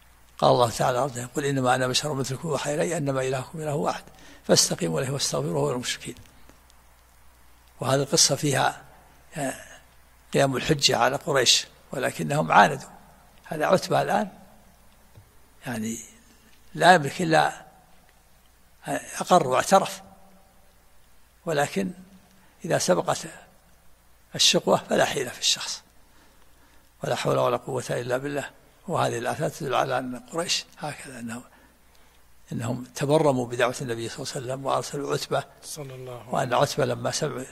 قال الله تعالى قل إنما أنا بشر مثلكم يوحى إلي أنما إلهكم إله واحد فاستقيموا إليه واستغفروه وهو المشركين. وهذه القصة فيها قيام الحجة على قريش ولكنهم عاندوا. هذا عتبة الآن يعني لا يملك إلا أقر واعترف، ولكن إذا سبقت الشقوة فلا حيلة في الشخص، ولا حول ولا قوة إلا بالله. وهذه الآثار تدل على أن قريش هكذا إنهم تبرموا بدعوة النبي صلى الله عليه وسلم وأرسلوا عتبة، وأن عتبة لما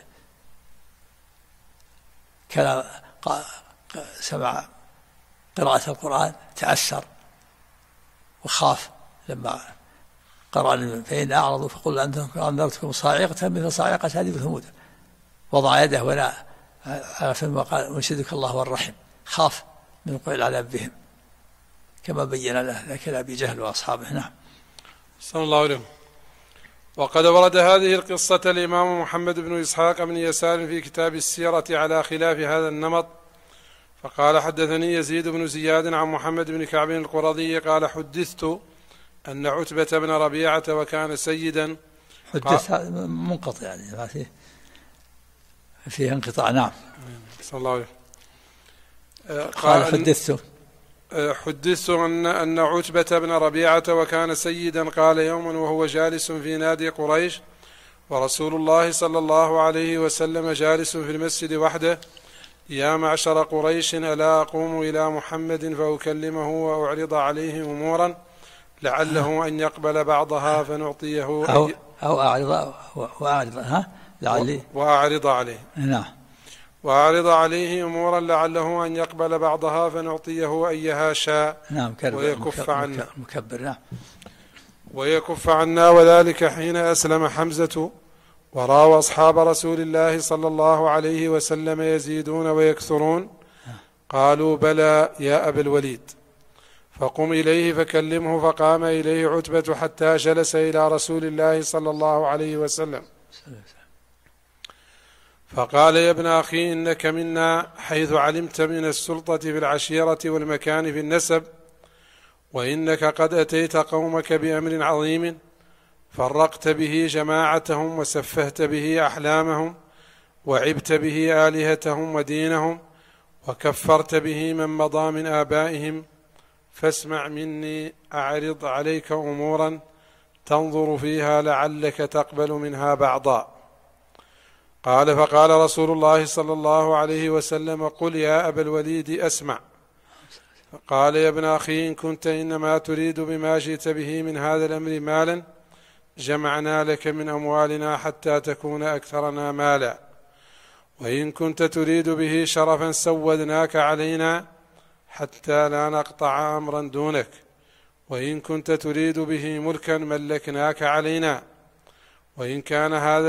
سمع قراءة القرآن تأثر وخاف لما قرأ فإن أعرضوا فقل أنذرتكم صاعقة مثل صاعقة هذه وثمود، وضع يده ولا على فم وقال أنشدك الله والرحم، خاف من وقوع العذاب بهم كما بين له ذاك أبي جهل وأصحابه. نعم. صلى الله عليه. وقد ورد هذه القصة الإمام محمد بن إسحاق بن يسار في كتاب السيرة على خلاف هذا النمط، فقال حدثني يزيد بن زياد عن محمد بن كعب القرظي قال حدثت أن عتبة بن ربيعة وكان سيدا. حدث منقطع يعني فيه انقطاع. نعم. صلى الله عليه. قال حدثت أن عتبة بن ربيعة وكان سيدا قال يوما وهو جالس في نادي قريش ورسول الله صلى الله عليه وسلم جالس في المسجد وحده: يا معشر قريش ألا أقوم إلى محمد فأكلمه وأعرض عليه أمورا لعله أن يقبل بعضها فنعطيه أو وأعرض عليه. نعم. وأعرض عليه أمورا لعله أن يقبل بعضها فنعطيه أيها شاء. نعم. ويكف عنا مكبر. نعم. ويكف عنا. وذلك حين أسلم حمزة وراوا أصحاب رسول الله صلى الله عليه وسلم يزيدون ويكثرون قالوا: بلى يا أبا الوليد، فقم إليه فكلمه. فقام إليه عتبة حتى جلس إلى رسول الله صلى الله عليه وسلم فقال: يا ابن أخي إنك منا حيث علمت من السلطة في العشيرة والمكان في النسب، وإنك قد أتيت قومك بأمر عظيم فرقت به جماعتهم وسفهت به أحلامهم وعبت به آلهتهم ودينهم وكفرت به من مضى من آبائهم، فاسمع مني أعرض عليك أمورا تنظر فيها لعلك تقبل منها بعضا. قال: فقال رسول الله صلى الله عليه وسلم: قل يا أبا الوليد أسمع. فقال: يا ابن أخي إن كنت إنما تريد بما جئت به من هذا الأمر مالا جمعنا لك من أموالنا حتى تكون أكثرنا مالا، وإن كنت تريد به شرفا سودناك علينا حتى لا نقطع أمرا دونك، وإن كنت تريد به ملكا ملكناك علينا، وإن كان هذا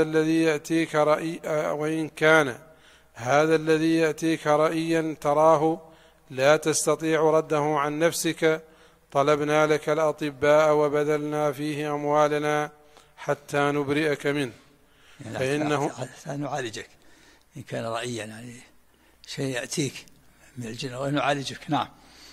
الذي يأتيك رأيا تراه لا تستطيع رده عن نفسك طلبنا لك الأطباء وبذلنا فيه أموالنا حتى نبرئك منه، يعني فإنه نعالجك إن كان رأيا يعني شيء يأتيك من الجن ونعالجك. نعم.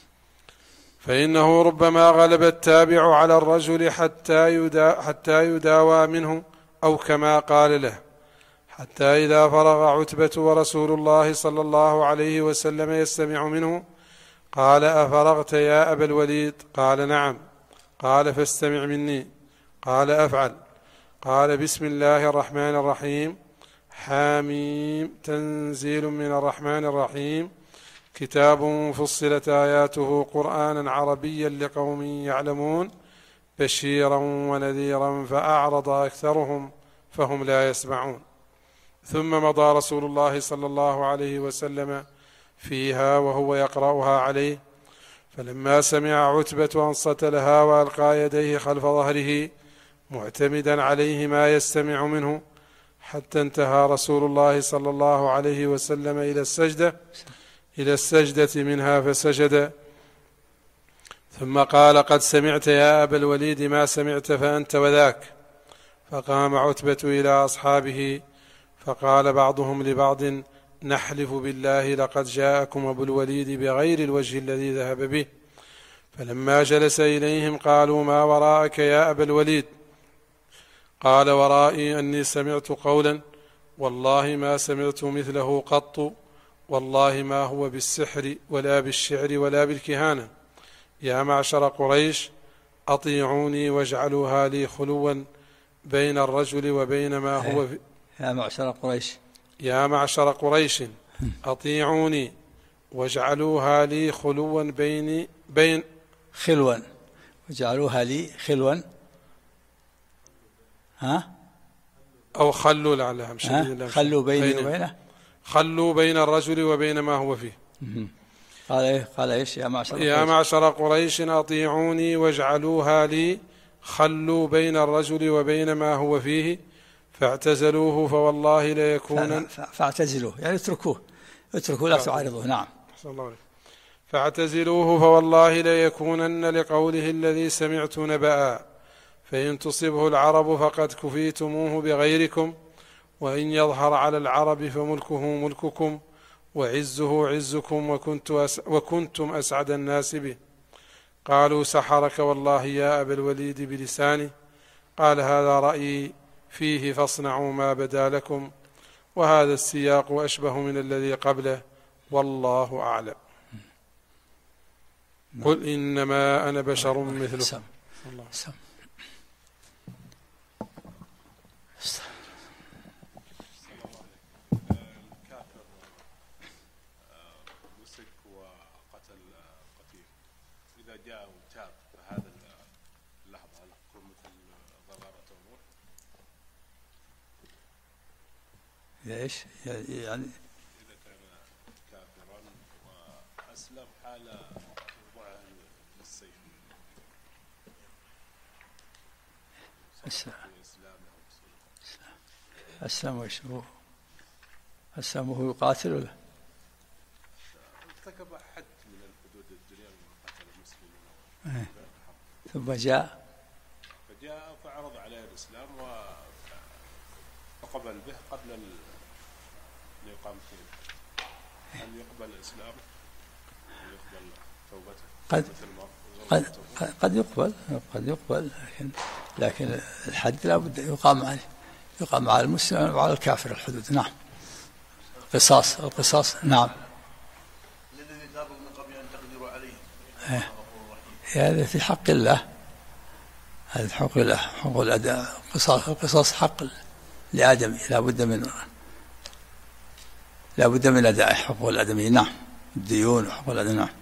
فإنه ربما غلب التابع على الرجل حتى يداوى منه، أو كما قال له: حتى إذا فرغ عتبة ورسول الله صلى الله عليه وسلم يستمع منه قال: أفرغت يا أبا الوليد؟ قال: نعم. قال: فاستمع مني. قال: أفعل. قال: بسم الله الرحمن الرحيم. حاميم تنزيل من الرحمن الرحيم، كتاب فصلت آياته قرآنا عربيا لقوم يعلمون، بشيرا ونذيرا فأعرض أكثرهم فهم لا يسمعون. ثم مضى رسول الله صلى الله عليه وسلم فيها وهو يقرأها عليه، فلما سمع عتبة أنصت لها وألقى يديه خلف ظهره معتمدا عليه ما يستمع منه، حتى انتهى رسول الله صلى الله عليه وسلم إلى السجدة منها فسجد، ثم قال: قد سمعت يا أبا الوليد ما سمعت فأنت وذاك. فقام عتبة إلى أصحابه فقال بعضهم لبعض: نحلف بالله لقد جاءكم أبو الوليد بغير الوجه الذي ذهب به. فلما جلس إليهم قالوا: ما وراءك يا أبا الوليد؟ قال: ورائي أني سمعت قولا والله ما سمعت مثله قط، والله ما هو بالسحر ولا بالشعر ولا بالكهانة. يا معشر قريش أطيعوني واجعلوها لي خلوا بين الرجل وبين ما هو في. يا معشر قريش، يا معشر قريش أطيعوني واجعلوها لي خلوا بين خلوا، واجعلوها لي خلوا، أو خلوا لعلها خلوا بيني وبينه، خلوا بين الرجل وبين ما هو فيه. قال إيش؟ يا معشر قريش أطيعوني واجعلوها لي خلوا بين الرجل وبين ما هو فيه، فاعتزلوه فوالله ليكونن. فاعتزلوه يعني اتركوه لا تعارضوه. نعم. فاعتزلوه فوالله ليكونن لقوله الذي سمعت نبأ، فإن تصبه العرب فقد كفيتموه بغيركم، وإن يظهر على العرب فملكه ملككم وعزه عزكم وكنتم أسعد الناس به. قالوا: سحرك والله يا أبا الوليد بلسانه. قال: هذا رأيي فيه فاصنعوا ما بدا لكم، وهذا السياق أشبه من الذي قبله، والله أعلم. قل إنما أنا بشر مثلكم. ايش يعني؟ إذا كان كافرا وأسلم حال وضعه للسيف أسلم وإيش هو؟ أسلم وهو يقاتل ولا؟ ارتكب حد من الحدود الدنيا وقتل المسلمين. ثم جاء فعرض عليه الإسلام وقبل به قبل الإقامة. هل يقبل الإسلام؟ هل يقبل توبته؟ قد يقبل لكن الحد لا بد يقام على المسلم وعلى الكافر الحدود. نعم. القصاص. نعم. الذي تابوا من قبل أن تقدروا عليه. هذا في حق الله، هذا حق الله، حق الأداء. القصاص حق لآدمي لا بد من أداء حقوق الآدمي. نعم. الديون وحقوق الآدمي. نعم.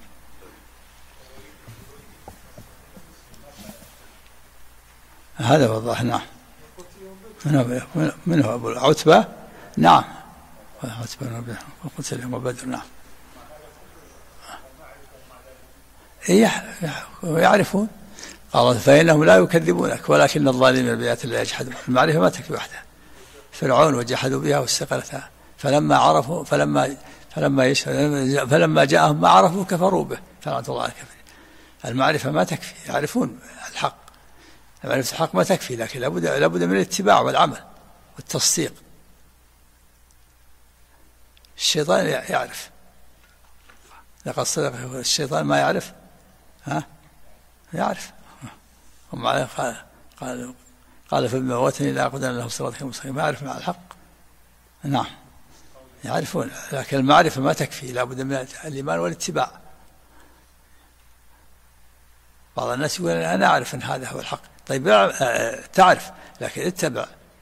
هذا وضح. نعم. من هو أبو عتبة؟ نعم. عتبة قتل يوم بدر. نعم. يعرفون. قال: فإنهم لا يكذبونك ولكن الظالمين بآيات الله يجحدون. المعرفة ما تكفي وحدها. فرعون وجحدوا بها واستقلتها، فلما جاءهم ما عرفوا كفروا به، فلعنة الله على الكافرين. المعرفة ما تكفي، يعرفون الحق، معرفة الحق ما تكفي، لكن لابد من الاتباع والعمل والتصديق. الشيطان يعرف، لقد صدق الشيطان ما يعرف. يعرف. قال فبما أغويتني لأقعدن لهم صراطك المستقيم. ما يعرف مع الحق. نعم. يعرفون، لكن المعرفة ما تكفي، لابد من الإيمان والاتباع. بعض الناس يقول: أنا أعرف أن هذا هو الحق. طيب تعرف، لكن اتبع،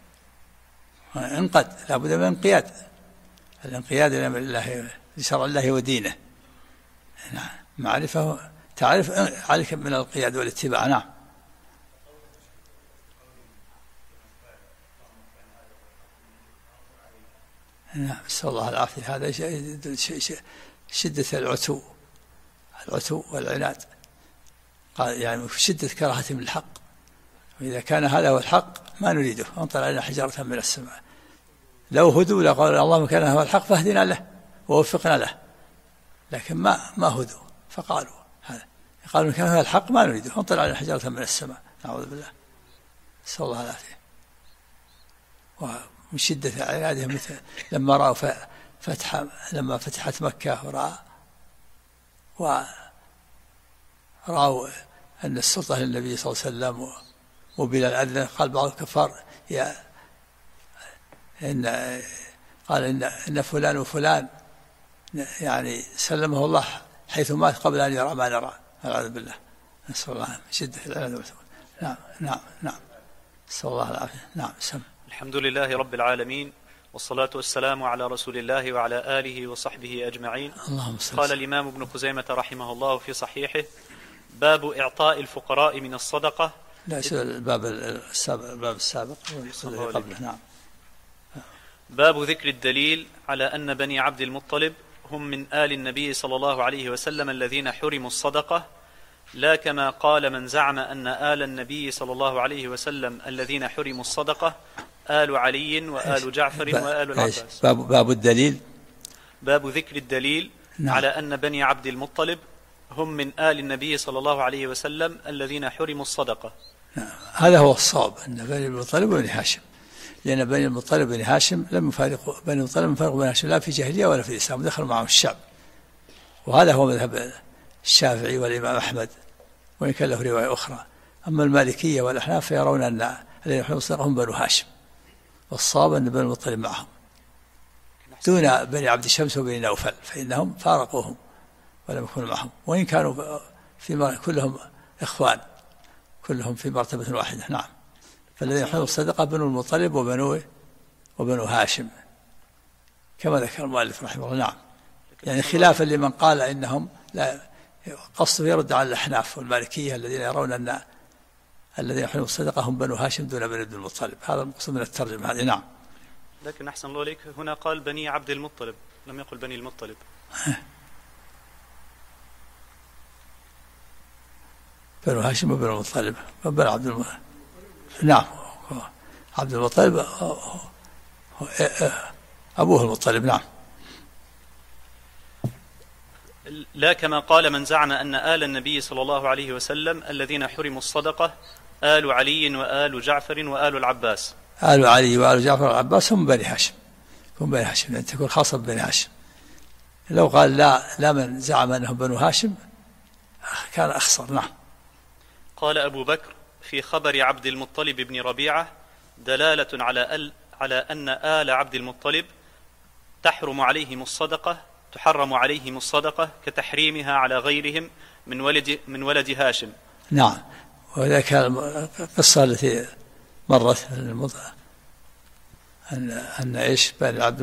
انقد، لابد من الانقياد لشرع الله ودينه. نعم. معرفة تعرف عليك من القياد والاتباع. نعم. نعم. نسأل الله العافية. هذا شدة العتو والعناد، قال يعني شدة كراهتهم للحق. وإذا كان هذا هو الحق ما نريده، أمطر علينا حجارة من السماء. لو هدوا لقال اللهم كان هو الحق فاهدنا له ووفقنا له، لكن ما هدوا، فقالوا هذا، قالوا كان هو الحق ما نريده، أمطر علينا حجارة من السماء. نعوذ بالله. نسأل الله العافية. ومن شدة عنادهم مثل لما رأوا لما فتحت مكة رأوا أن السلطة للنبي صلى الله عليه وسلم وبلال أذن، قال بعض الكفار إن فلان وفلان يعني سلمه الله حيث مات قبل أن يرى ما نرى، والعياذ بالله، نسأل الله شدة العناد. نعم نسأل الله العافية. نعم. الحمد لله رب العالمين، والصلاة والسلام على رسول الله وعلى آله وصحبه أجمعين. قال الإمام ابن خزيمة رحمه الله في صحيحه: باب إعطاء الفقراء من الصدقة. لا، الباب السابق قبله. نعم. باب ذكر الدليل على أن بني عبد المطلب هم من آل النبي صلى الله عليه وسلم الذين حرموا الصدقة، لا كما قال من زعم أن آل النبي صلى الله عليه وسلم الذين حرموا الصدقة آل علي وآل جعفر وآل العباس. باب الدليل، باب ذكر الدليل. نعم. على أن بني عبد المطلب هم من آل النبي صلى الله عليه وسلم الذين حرموا الصدقة. نعم. هذا هو الصواب، أن بني المطلب وبني هاشم، لأن بني المطلب وبني هاشم لم يفارقوا بني المطلب بني هاشم لا في جاهلية ولا في الإسلام، دخلوا معهم الشعب، وهذا هو مذهب الشافعي والإمام أحمد، وإن كان له رواية أخرى. أما المالكية والأحناف فيرون أن الذين يحرمون الصدقة هم بنو هاشم، والصواب أن بني المطلب معهم دون بني عبد الشمس وبني نوفل، فإنهم فارقوهم ولم يكونوا معهم، وإن كانوا كلهم إخوان، كلهم في مرتبة واحدة. نعم. فالذين يحرمون الصدقة بنو المطلب وبنو هاشم كما ذكر المؤلف رحمه الله. نعم. يعني خلافا لمن قال إنهم لا، قصده يرد على الأحناف والمالكية الذين يرون أن الذين يحرمون الصدقة هم بنو هاشم دون بني عبد المطلب. هذا المقصود من الترجمة هذه. نعم. لكن أحسن الله عليك، هنا قال بني عبد المطلب، لم يقل بني المطلب. بنو هاشم وبنو المطلب وبنو عبد المطلب. نعم. عبد المطلب أبوه المطلب. نعم. لا كما قال من زعم أن آل النبي صلى الله عليه وسلم الذين حرموا الصدقة آل علي وآل جعفر وآل العباس. آل علي وآل جعفر والعباس هم بني هاشم، هم بني هاشم، لأن تكون خاصة بني هاشم. لو قال لا من زعم أنهم بنو هاشم كان أخسر. نعم. قال أبو بكر في خبر عبد المطلب بن ربيعة دلالة على أن آل عبد المطلب تحرم عليهم الصدقة كتحريمها على غيرهم من ولد هاشم. نعم. وذلك القصة التي مرت أن إيش بني عبد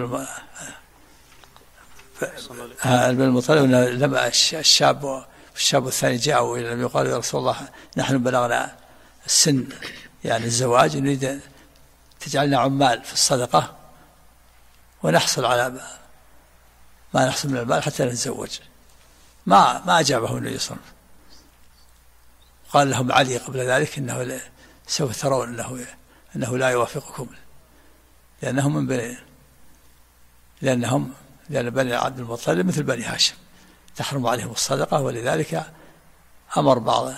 المطلب لما الشاب الثاني جاءوا إلى النبي وقالوا: يا رسول الله، نحن بلغنا السن يعني الزواج، نريد تجعلنا عمال في الصدقة ونحصل على ما نحصل من المال حتى نتزوج. ما أجابه النبي صلى الله عليه وسلم. قال لهم علي قبل ذلك: إنه سوف ترون أنه لا يوافقكم، لأن بني عبد المطلب مثل بني هاشم تحرم عليهم الصدقة، ولذلك أمر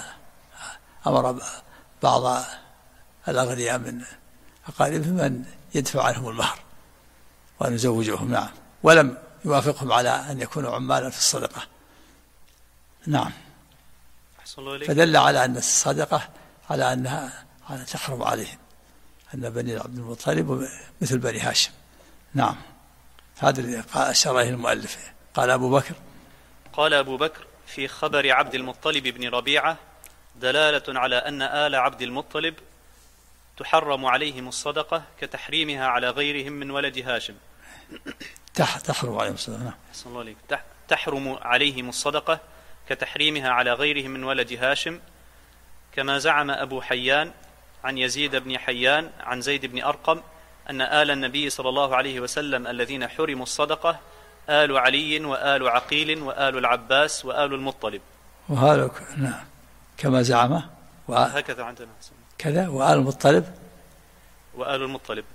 بعض الأغنياء من أقاربهم أن يدفع عنهم المهر وأن يزوجوهم. نعم. ولم يوافقهم على أن يكونوا عمالا في الصدقة. نعم. فدل على أن الصدقة على أنها تحرم عليهم، أن بني عبد المطلب مثل بني هاشم. نعم. هذا اللي أشار إليه المؤلف. قال أبو بكر في خبر عبد المطلب بن ربيعة دلالة على أن آل عبد المطلب تحرم عليهم الصدقة كتحريمها على غيرهم من ولد هاشم. تحرم عليهم الصدقة. تحرم عليهم الصدقة كتحريمها على غيرهم من ولد هاشم، كما زعم أبو حيان عن يزيد بن حيان عن زيد بن أرقم أن آل النبي صلى الله عليه وسلم الذين حرموا الصدقة آل علي وآل عقيل وآل العباس وآل المطلب. وهذا نعم كما زعم هكذا عندنا كذا، وآل المطلب.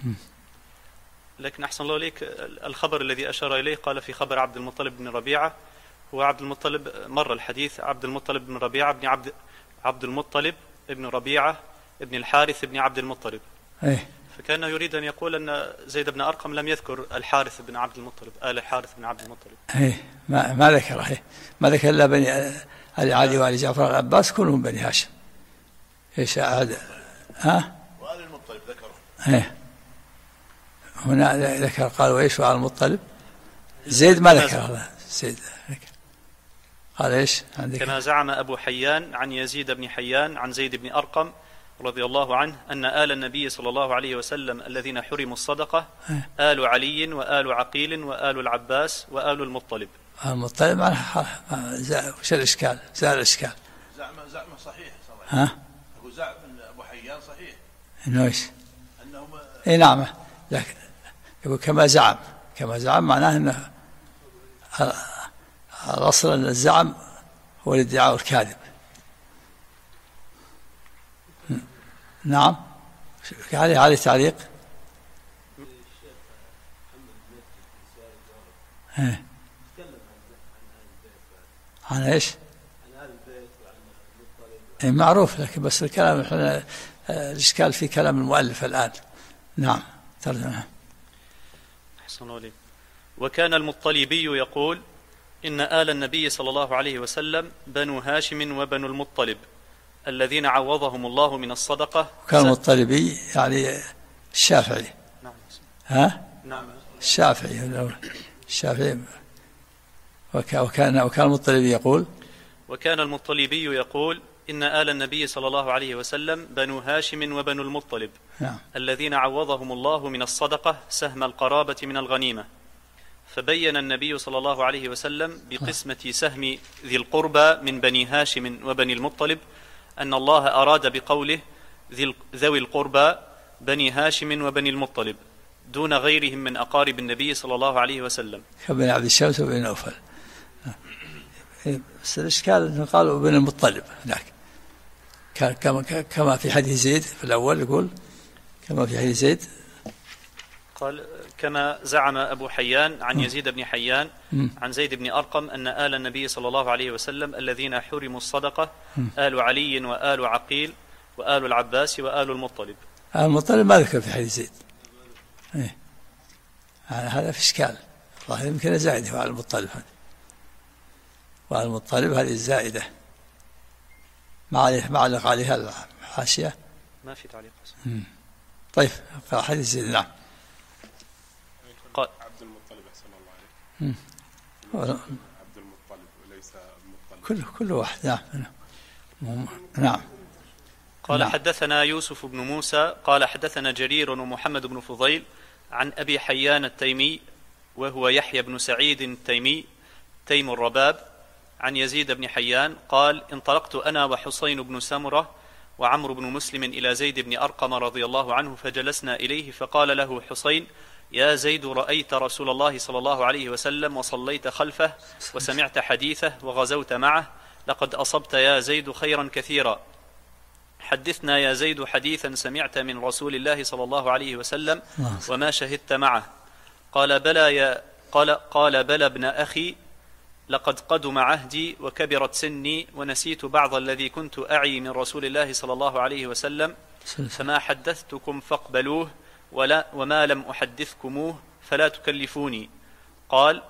لكن أحسن الله إليك، الخبر الذي أشار إليه قال في خبر عبد المطلب بن ربيعة، هو عبد المطلب مر الحديث، عبد المطلب بن ربيعة بن عبد المطلب ابن ربيعة ابن الحارث ابن عبد المطلب. فكان يريد أن يقول أن زيد بن أرقم لم يذكر الحارث بن عبد المطلب، آل الحارث بن عبد المطلب. ما ذكره، ما ذكر إلا بني علي وعلي جعفر العباس كلهم بني هاشم. إيش هذا؟ وآل المطلب ذكره. هنا ذكر قال وإيش وآل المطلب. زيد ما ذكر هذا، زيد قال إيش عندك؟ كما زعم أبو حيان عن يزيد بن حيان عن زيد بن أرقم رضي الله عنه أن آل النبي صلى الله عليه وسلم الذين حرموا الصدقة آل علي وآل عقيل وآل العباس وآل المطلب. المطلب وش الإشكال؟ زال الإشكال. زعم صحيح صراحة. أقول زعم أبو حيان صحيح. إنه إيش؟ أنهم. نعم، لكن يقول كما زعم معناه أنه الأصل أن الزعم هو الادعاء الكاذب. نعم، عليه تعليق. عن ايش؟ عن آل البيت وعن المطلب. معروف، لكن بس الكلام الإشكال في كلام المؤلف الآن. نعم ترجمة. أحسن عليك. وكان المطلبي يقول إن آل النبي صلى الله عليه وسلم بنو هاشم وبنو المطلب الذين عوضهم الله من الصدقة. وكان المطلبي يعني الشافعي. نعم. الشافعي. وكان المطلبي يقول إن آل النبي صلى الله عليه وسلم بنو هاشم وبنو المطلب. نعم. الذين عوضهم الله من الصدقة سهم القرابة من الغنيمة. فبين النبي صلى الله عليه وسلم بقسمة سهم ذي القربى من بني هاشم وبني المطلب أن الله أراد بقوله ذوي القربى بني هاشم وبني المطلب دون غيرهم من أقارب النبي صلى الله عليه وسلم كبني عبد الشمس وبني نوفل. بس الإشكال أنه قالوا بني المطلب هناك كما في حديث زيد في الأول، يقول كما في حديث زيد قال كما زعم أبو حيان عن يزيد بن حيان عن زيد بن أرقم أن آل النبي صلى الله عليه وسلم الذين حرموا الصدقة آل علي وآل عقيل وآل العباس وآل المطلب. المطلب ما ذكر في حديث زيد. هذا في إشكال، الله يمكن زائدة وآل المطلب هذه، وآل المطلب هذه الزائدة ما علق عليها الحاشية، ما في تعليق. طيب حديث زيد. نعم. عبد المطلب أحسن الله عليك. عبد المطلب وليس المطلب. كل واحد. نعم. قال نعم. حدثنا يوسف بن موسى قال حدثنا جرير ومحمد بن فضيل عن أبي حيان التيمي وهو يحيى بن سعيد التيمي تيم الرباب عن يزيد بن حيان قال انطلقت أنا وحسين بن سمرة وعمر بن مسلم إلى زيد بن أرقم رضي الله عنه فجلسنا إليه فقال له حسين يا زيد رأيت رسول الله صلى الله عليه وسلم وصليت خلفه وسمعت حديثه وغزوت معه، لقد أصبت يا زيد خيرا كثيرا، حدثنا يا زيد حديثا سمعت من رسول الله صلى الله عليه وسلم وما شهدت معه. قال بلى ابن أخي، لقد قدم عهدي وكبرت سني ونسيت بعض الذي كنت أعي من رسول الله صلى الله عليه وسلم، فما حدثتكم فاقبلوه وما لم أحدثكموه فلا تكلفوني. قال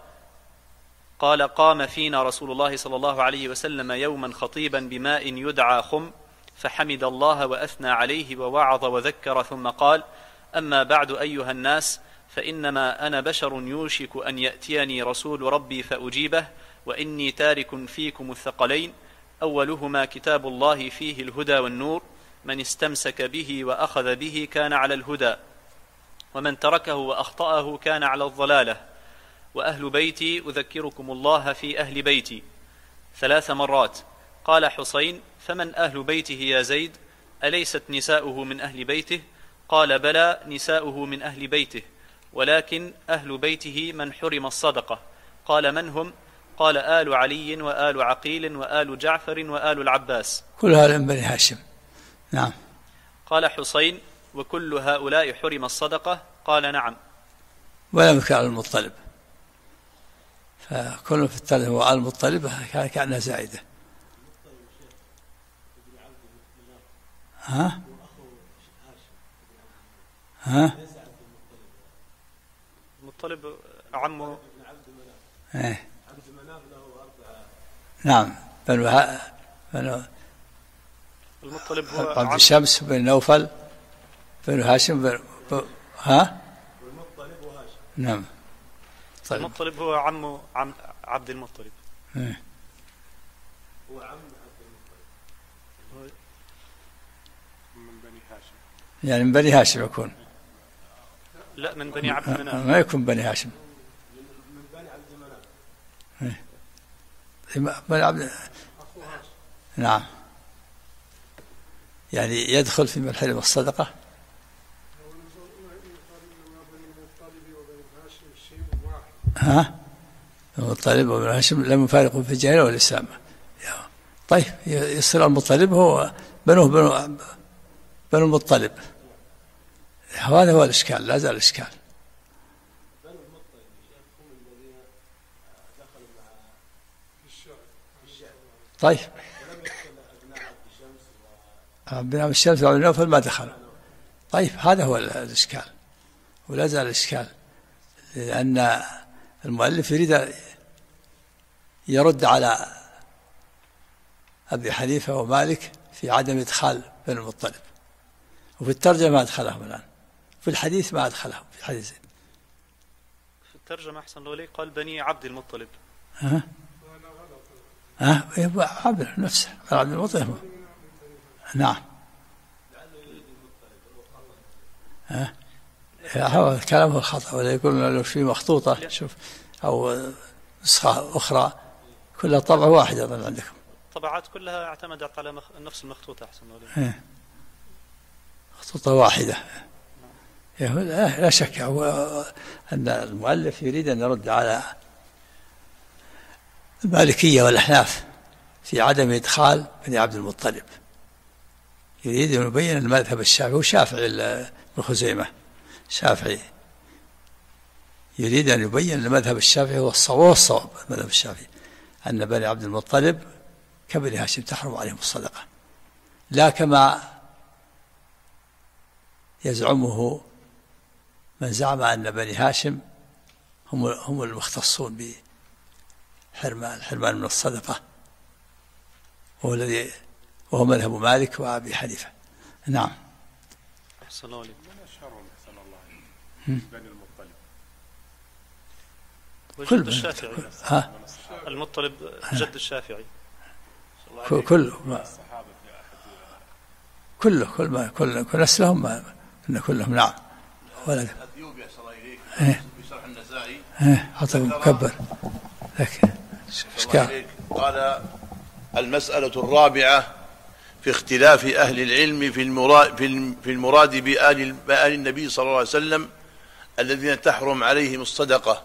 قام فينا رسول الله صلى الله عليه وسلم يوما خطيبا بماء يدعى خم، فحمد الله وأثنى عليه ووعظ وذكر، ثم قال أما بعد أيها الناس، فإنما أنا بشر يوشك أن يأتيني رسول ربي فأجيبه، وإني تارك فيكم الثقلين، أولهما كتاب الله فيه الهدى والنور، من استمسك به وأخذ به كان على الهدى، ومن تركه وأخطأه كان على الضلالة، وأهل بيتي أذكركم الله في أهل بيتي 3 مرات. قال حسين فمن أهل بيته يا زيد؟ أليست نساؤه من أهل بيته؟ قال بلى نساؤه من أهل بيته، ولكن أهل بيته من حرم الصدقة. قال من هم؟ قال آل علي وآل عقيل وآل جعفر وآل العباس، كل هؤلاء من بني هاشم. نعم. قال حسين وكل هؤلاء حرم الصدقة؟ قال نعم. ولم يذكر المطلب، فكل في الثالث هو آل المطلب كأنها زائدة. ها؟ المطلب عمه. إيه. نعم. بنو المطلب هو عبد الشمس بن نوفل بن هاشم ها؟ والمطلب وهاشم. نعم. طيب. المطلب هو عم عبد المطلب. إيه. هو عم عبد المطلب من بني هاشم. يعني من بني هاشم يكون. لا، من بني عبد مناف. ما يكون بني هاشم. من بني عبد مناف. بني عبد. نعم. يعني يدخل في محل الصدقة. ها؟ المطلب وبن هاشم لم يفارقوا في الجاهلية والإسلام. طيب يصير المطلب هو بنو المطلب. هذا هو الإشكال، لا زال الإشكال. بنو المطلب هم الذين دخلوا مع الشعب. طيب. ولم يدخل أبناء عبد الشمس أبناء الشمس وعبد النوفل ما دخلوا. طيب هذا هو الإشكال، ولا زال الإشكال، لأن المؤلف يريد يرد على أبي حنيفة ومالك في عدم إدخال بن المطلب، وفي الترجمة ما أدخلهم الآن، في الحديث ما أدخلهم في الحديث. في الترجمة أحسن الله إليك قال بني عبد المطلب. عبد نفسه عبد المطلب. نعم. هو كلامه الخطأ، ولا يقول له في مخطوطة شوف أو نسخة أخرى كلها طبعة واحدة أظن عندكم. الطبعات كلها اعتمدت على نفس المخطوطة أحسن الله إليك. خطوطة واحدة. لا شك أن المؤلف يريد أن يرد على المالكية والأحناف في عدم إدخال بني عبد المطلب. يريد أن يبين المذهب الشافعي، وشافعي ابن خزيمة شافعي، يريد أن يبين المذهب الشافعي هو الصواب المذهب الشافعي أن بني عبد المطلب كبني هاشم تحرم عليهم الصدقة، لا كما يزعمه من زعم أن بني هاشم هم المختصون بحرمان من الصدقة، وهو مذهب مالك وأبي حنيفة. نعم. أحسن الله عليك. من أشهرهم أحسن الله عليك بني المطلب. وجد الشافعي. المطلب جد الشافعي. كل نسلهم كلهم. نعم. ولد أثيوبي أحسن الله إليك في شرح النسائي. حتى مكبر. قال المسألة الرابعة في اختلاف أهل العلم في المراد بآل النبي صلى الله عليه وسلم الذين تحرم عليهم الصدقة.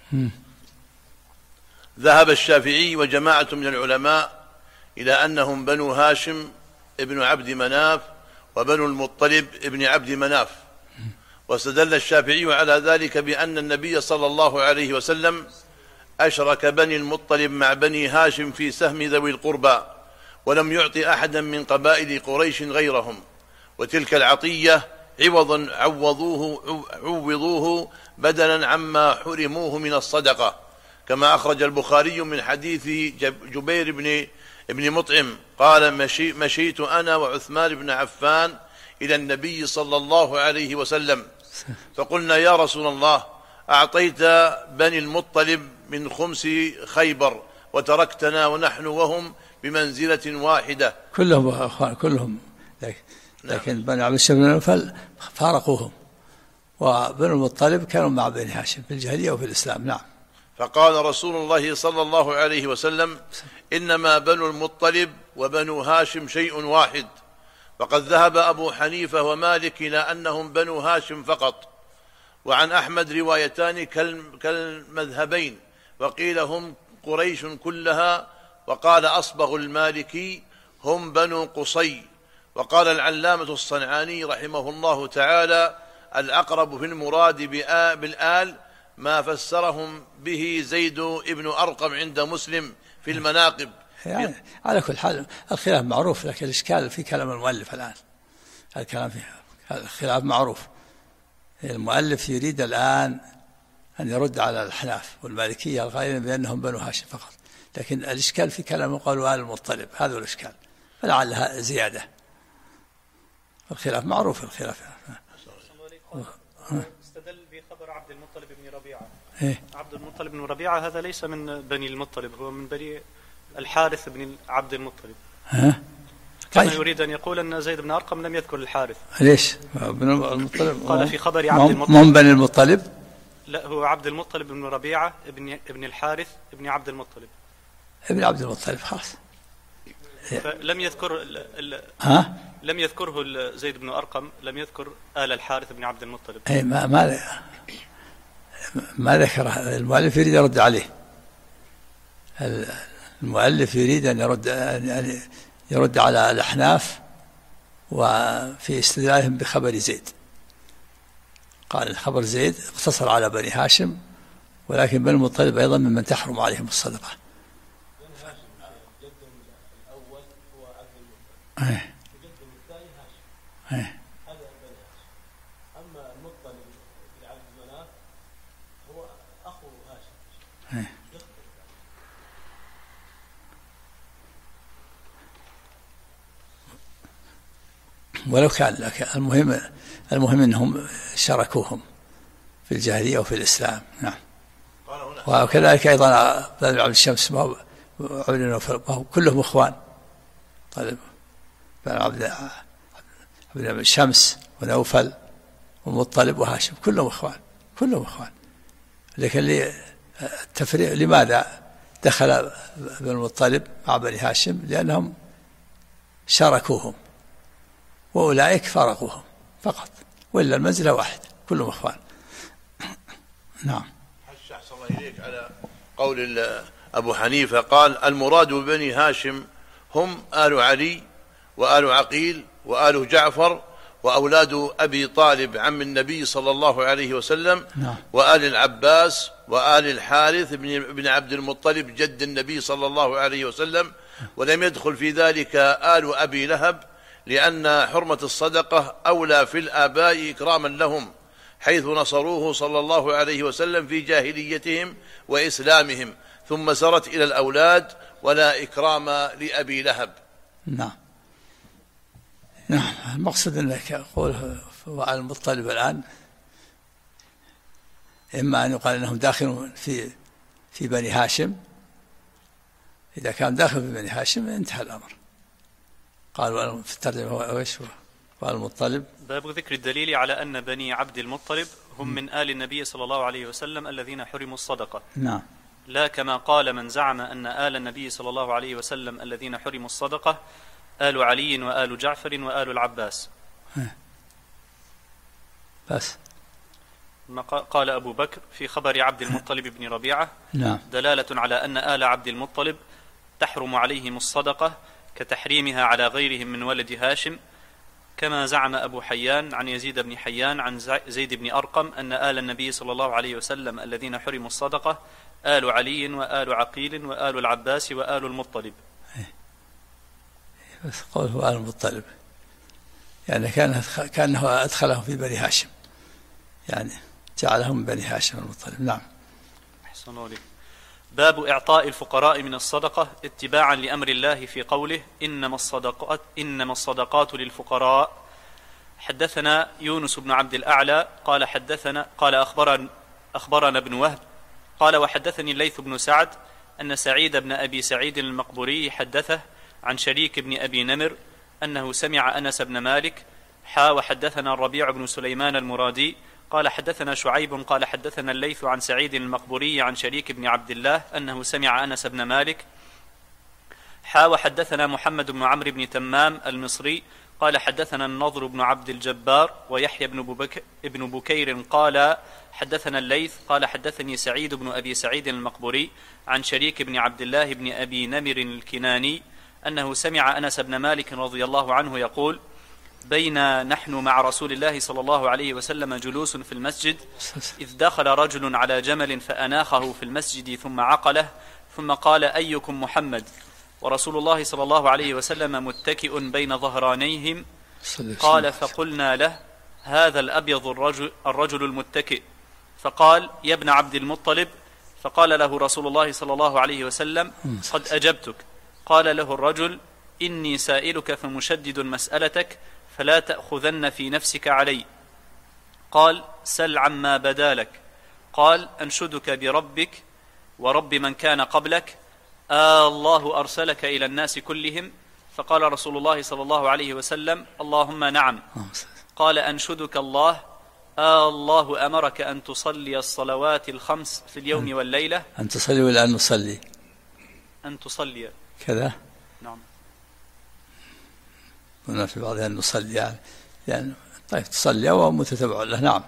ذهب الشافعي وجماعة من العلماء إلى أنهم بنو هاشم ابن عبد مناف وبنو المطلب ابن عبد مناف، واستدل الشافعي على ذلك بأن النبي صلى الله عليه وسلم أشرك بني المطلب مع بني هاشم في سهم ذوي القربى، ولم يعطي أحدا من قبائل قريش غيرهم، وتلك العطية عوضا عوضوه بدلا عما حرموه من الصدقة، كما أخرج البخاري من حديث جبير بن مطعم قال مشيت أنا وعثمان بن عفان إلى النبي صلى الله عليه وسلم فقلنا يا رسول الله أعطيت بني المطلب من خمس خيبر وتركتنا ونحن وهم بمنزلة واحدة. كلهم أخوان كلهم، لكن بني عبد الشمس بن نوفل فارقوهم، وبني المطلب كانوا مع بني هاشم في الجاهلية وفي الإسلام. نعم. فقال رسول الله صلى الله عليه وسلم إنما بنو المطلب وبنو هاشم شيء واحد. فقد ذهب أبو حنيفة ومالك إلى أنهم بنو هاشم فقط، وعن أحمد روايتان كالمذهبين، وقيل هم قريش كلها، وقال أصبغ المالكي هم بنو قصي. وقال العلامة الصنعاني رحمه الله تعالى الأقرب في المراد بالآل ما فسرهم به زيد ابن أرقم عند مسلم في المناقب. يعني على كل حال الخلاف معروف، لكن الإشكال في كلام المؤلف الآن، الكلام فيه الخلاف معروف، المؤلف يريد الآن أن يرد على الأحناف والمالكية القائلين بأنهم بنو هاشم فقط، لكن الإشكال في كلامه قالوا آل المطلب، هذا الإشكال، فلعلها زيادة. الخلاف معروف، الخلاف. استدل بخبر عبد المطلب بن ربيعة. إيه؟ عبد المطلب بن ربيعة هذا ليس من بني المطلب، هو من بني الحارث بن عبد المطلب. كما طيب. يريد أن يقول أن زيد بن أرقم لم يذكر الحارث. ليش؟ ابن المطلب قال في خبر عبد المطلب من بني المطلب. لا، هو عبد المطلب بن ربيعة ابن الحارث ابن عبد المطلب، ابن عبد المطلب خلاص. فلم يذكر لم يذكره زيد بن أرقم، لم يذكر آل الحارث بن عبد المطلب. أي ما ذكر. المؤلف يريد يرد عليه. المؤلف يريد أن يرد على الأحناف وفي استدلالهم بخبر زيد. قال خبر زيد اقتصر على بني هاشم، ولكن بني المطلب أيضا ممن تحرم عليهم الصدقة. الأول هو عبد المطلب، وجدهم الثاني هاشم، هذا بني هاشم. أما المطلب بن عبد مناف هو أخو هاشم. ولو كان لك المهم أنهم شاركوهم في الجاهلية وفي الإسلام. نعم. وكذلك أيضا بن عبد الشمس كلهم إخوان. طيب بن عبد الشمس ونوفل ومطلب وهاشم كلهم إخوان. لكن التفريق لماذا دخل بن المطلب مع بني هاشم؟ لأنهم شاركوهم، وأولئك فارقوهم فقط، وإلا المنزلة واحد، كلهم إخوان. نعم. أحسن الله إليك على قول أبو حنيفة، قال المراد ببني هاشم هم آل علي وآل عقيل وآل جعفر وأولاد أبي طالب عم النبي صلى الله عليه وسلم، وآل العباس وآل الحارث بن عبد المطلب جد النبي صلى الله عليه وسلم، ولم يدخل في ذلك آل أبي لهب، لأن حرمة الصدقة أولى في الآباء إكراما لهم، حيث نصروه صلى الله عليه وسلم في جاهليتهم وإسلامهم، ثم سرت إلى الأولاد، ولا إكرام لأبي لهب. نعم. المقصد أنك يقول على المطلب الآن إما أن يقال أنهم داخلون في بني هاشم، إذا كان داخل في بني هاشم انتهى الأمر. قالوا في الترجمة هو ايش هو المطلب. باب ذكر الدليل على أن بني عبد المطلب هم من آل النبي صلى الله عليه وسلم الذين حرموا الصدقة. نعم. لا كما قال من زعم أن آل النبي صلى الله عليه وسلم الذين حرموا الصدقة آل علي وآل جعفر وآل العباس. بس ما قال أبو بكر في خبر عبد المطلب بن ربيعة نعم. دلالة على أن آل عبد المطلب تحرم عليهم الصدقة كتحريمها على غيرهم من ولد هاشم، كما زعم أبو حيان عن يزيد بن حيان عن زيد بن أرقم أن آل النبي صلى الله عليه وسلم الذين حرموا الصدقة آل علي وآل عقيل وآل العباس وآل المطلب. بس قوله آل المطلب يعني كأنه أدخلهم في بني هاشم، يعني جعلهم من بني هاشم المطلب. نعم. أحسن الله. باب إعطاء الفقراء من الصدقة اتباعا لأمر الله في قوله إنما الصدقات للفقراء. حدثنا يونس بن عبد الأعلى قال أخبرنا ابن وهب قال وحدثني الليث بن سعد أن سعيد بن أبي سعيد المقبوري حدثه عن شريك بن أبي نمر أنه سمع أنس بن مالك وحدثنا الربيع بن سليمان المرادي قال حدثنا شعيب قال حدثنا الليث عن سعيد المقبوري عن شريك بن عبد الله أنه سمع أنس بن مالك وحدثنا محمد بن عمرو بن تمام المصري قال حدثنا النضر بن عبد الجبار ويحيى بن بكير قال حدثنا الليث قال حدثني سعيد بن أبي سعيد المقبوري عن شريك بن عبد الله بن أبي نمر الكناني أنه سمع أنس بن مالك رضي الله عنه يقول بين نحن مع رسول الله صلى الله عليه وسلم جلوس في المسجد إذ دخل رجل على جمل فأناخه في المسجد ثم عقله ثم قال أيكم محمد ورسول الله صلى الله عليه وسلم متكئ بين ظهرانيهم قال فقلنا له هذا الأبيض الرجل المتكئ، فقال: يا ابن عبد المطلب. فقال له رسول الله صلى الله عليه وسلم: قد أجبتك. قال له الرجل: إني سائلك فمشدد مسألتك فلا تأخذن في نفسك علي. قال: سل عما بدا لك. قال: أنشدك بربك ورب من كان قبلك، الله أرسلك إلى الناس كلهم؟ فقال رسول الله صلى الله عليه وسلم: اللهم نعم. قال: أنشدك الله، الله أمرك أن تصلي الصلوات الخمس في اليوم والليلة. أن تصلي ولا أن نصلي؟ أن تصلي كذا. نعم. هنا في بعضها أن نصلي يعني طيب تصلي أو متتبع له. نعم.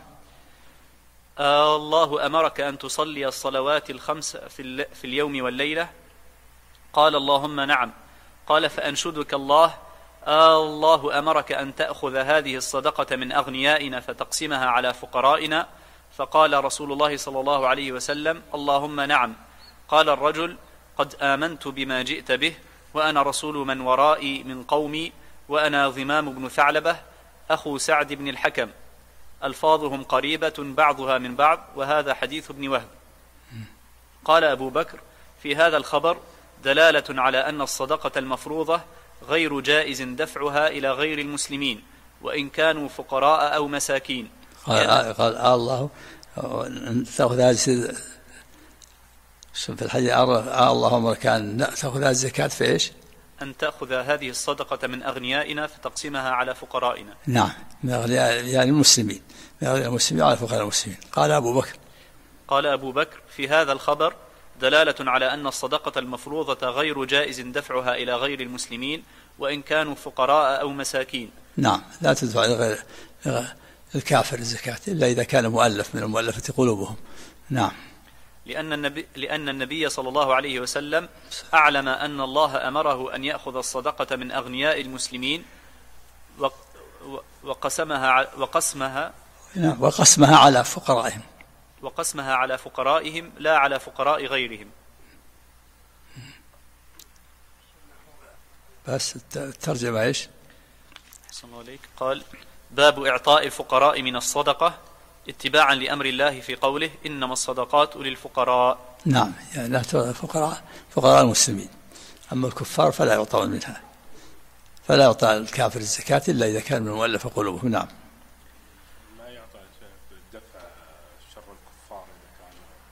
الله أمرك أن تصلي الصلوات الخمس في اليوم والليلة. قال: اللهم نعم. قال: فأنشدك الله، الله أمرك أن تأخذ هذه الصدقة من أغنيائنا فتقسمها على فقرائنا. فقال رسول الله صلى الله عليه وسلم: اللهم نعم. قال الرجل: قد آمنت بما جئت به، وأنا رسول من ورائي من قومي، وأنا ضمام بن ثعلبة أخو سعد بن الحكم. ألفاظهم قريبة بعضها من بعض، وهذا حديث ابن وهب. قال أبو بكر: في هذا الخبر دلالة على أن الصدقة المفروضة غير جائز دفعها إلى غير المسلمين وإن كانوا فقراء أو مساكين. قال الله تأخذ هذه في الحديث: الله أمرك أن تأخذ هذه الزكاة في إيش؟ أن تأخذ هذه الصدقة من أغنيائنا فتقسمها على فقرائنا. نعم، من أغنياء يعني المسلمين، من أغنياء المسلمين على فقراء المسلمين. قال أبو بكر: في هذا الخبر دلالة على أن الصدقة المفروضة غير جائز دفعها إلى غير المسلمين وإن كانوا فقراء أو مساكين. نعم، لا تدفع لغير الكافر الزكاة إلا إذا كان مؤلف من المؤلفة قلوبهم. نعم. لأن النبي صلى الله عليه وسلم أعلم أن الله أمره أن يأخذ الصدقة من أغنياء المسلمين وقسمها على فقرائهم، وقسمها على فقرائهم لا على فقراء غيرهم. بس الترجمة إيش؟ أحسن الله عليك. قال: باب إعطاء الفقراء من الصدقة اتباعا لأمر الله في قوله: إنما الصدقات للفقراء. نعم، يعني لا فقراء المسلمين، أما الكفار فلا يعطون منها، فلا يعطى الكافر الزكاة إلا إذا كان من مؤلف قلوبهم. نعم. ما يعطى دفع شر الكفار إذا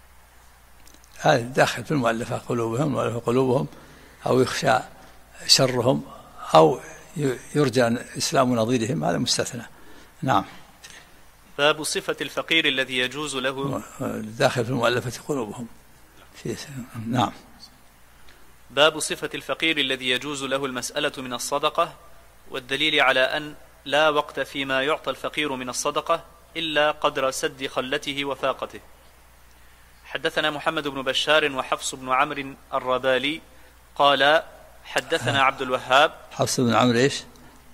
كان هذا داخل في المؤلفة قلوبهم أو يخشى شرهم أو يرجى إسلام نظيرهم، هذا مستثنى. نعم. باب صفة الفقير الذي يجوز له داخل في المؤلفة قلوبهم. نعم. باب صفة الفقير الذي يجوز له المسألة من الصدقة، والدليل على أن لا وقت فيما يعطى الفقير من الصدقة إلا قدر سد خلته وفاقته. حدثنا محمد بن بشار وحفص بن عمرو الربالي قال: حدثنا عبد الوهاب. حفص بن عمرو إيش؟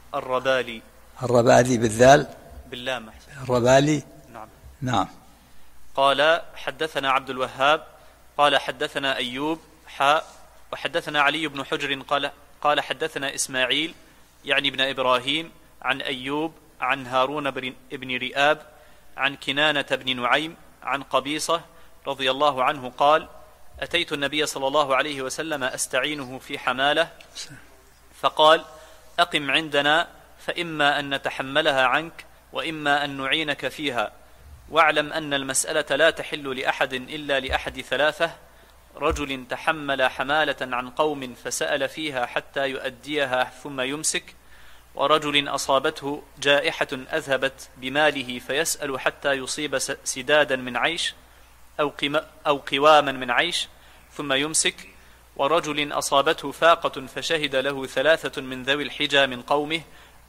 الربالي بالذال باللام. الربالي. نعم. قال: حدثنا عبد الوهاب قال: حدثنا أيوب وحدثنا علي بن حجر قال حدثنا إسماعيل يعني ابن إبراهيم عن أيوب عن هارون بن رئاب عن كنانة بن نعيم عن قبيصة رضي الله عنه قال: أتيت النبي صلى الله عليه وسلم أستعينه في حمالة، فقال: أقم عندنا فإما أن نتحملها عنك وإما أن نعينك فيها، واعلم أن المسألة لا تحل لأحد إلا لأحد ثلاثة: رجل تحمل حمالة عن قوم فسأل فيها حتى يؤديها ثم يمسك، ورجل أصابته جائحة أذهبت بماله فيسأل حتى يصيب سدادا من عيش أو قواما من عيش ثم يمسك، ورجل أصابته فاقة فشهد له ثلاثة من ذوي الحجى من قومه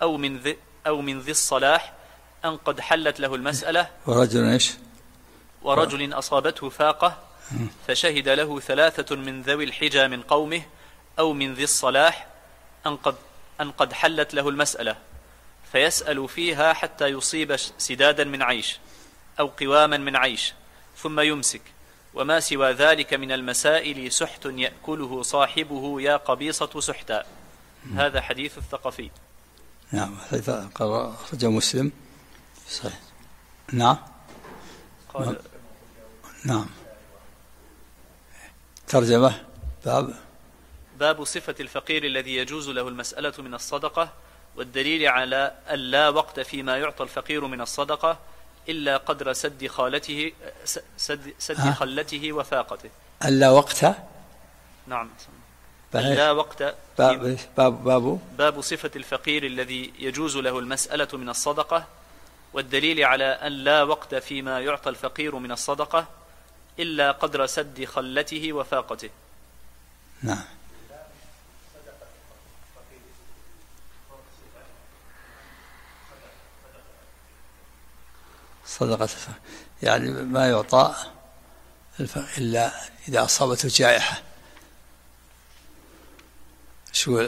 أو من ذي الصلاح أن قد حلت له المسألة. ورجل أصابته فاقة فشهد له ثلاثة من ذوي الحجى من قومه أو من ذي الصلاح أن قد حلت له المسألة، فيسأل فيها حتى يصيب سدادا من عيش أو قواما من عيش ثم يمسك، وما سوى ذلك من المسائل سحت يأكله صاحبه يا قبيصة سحتا. هذا حديث الثقفي. نعم. أخرج مسلم صحيح. نعم. قال نعم. ترجمة باب صفة الفقير الذي يجوز له المسألة من الصدقة، والدليل على أن لا وقت فيما يعطى الفقير من الصدقة إلا قدر سد خلته وفاقته. ألا وقت. نعم. لا وقت. باب صفة الفقير الذي يجوز له المسألة من الصدقة، والدليل على أن لا وقت فيما يعطى الفقير من الصدقة إلا قدر سد خلته وفاقته. نعم. صدقة يعني ما يعطى إلا إذا أصابته جائحة. شو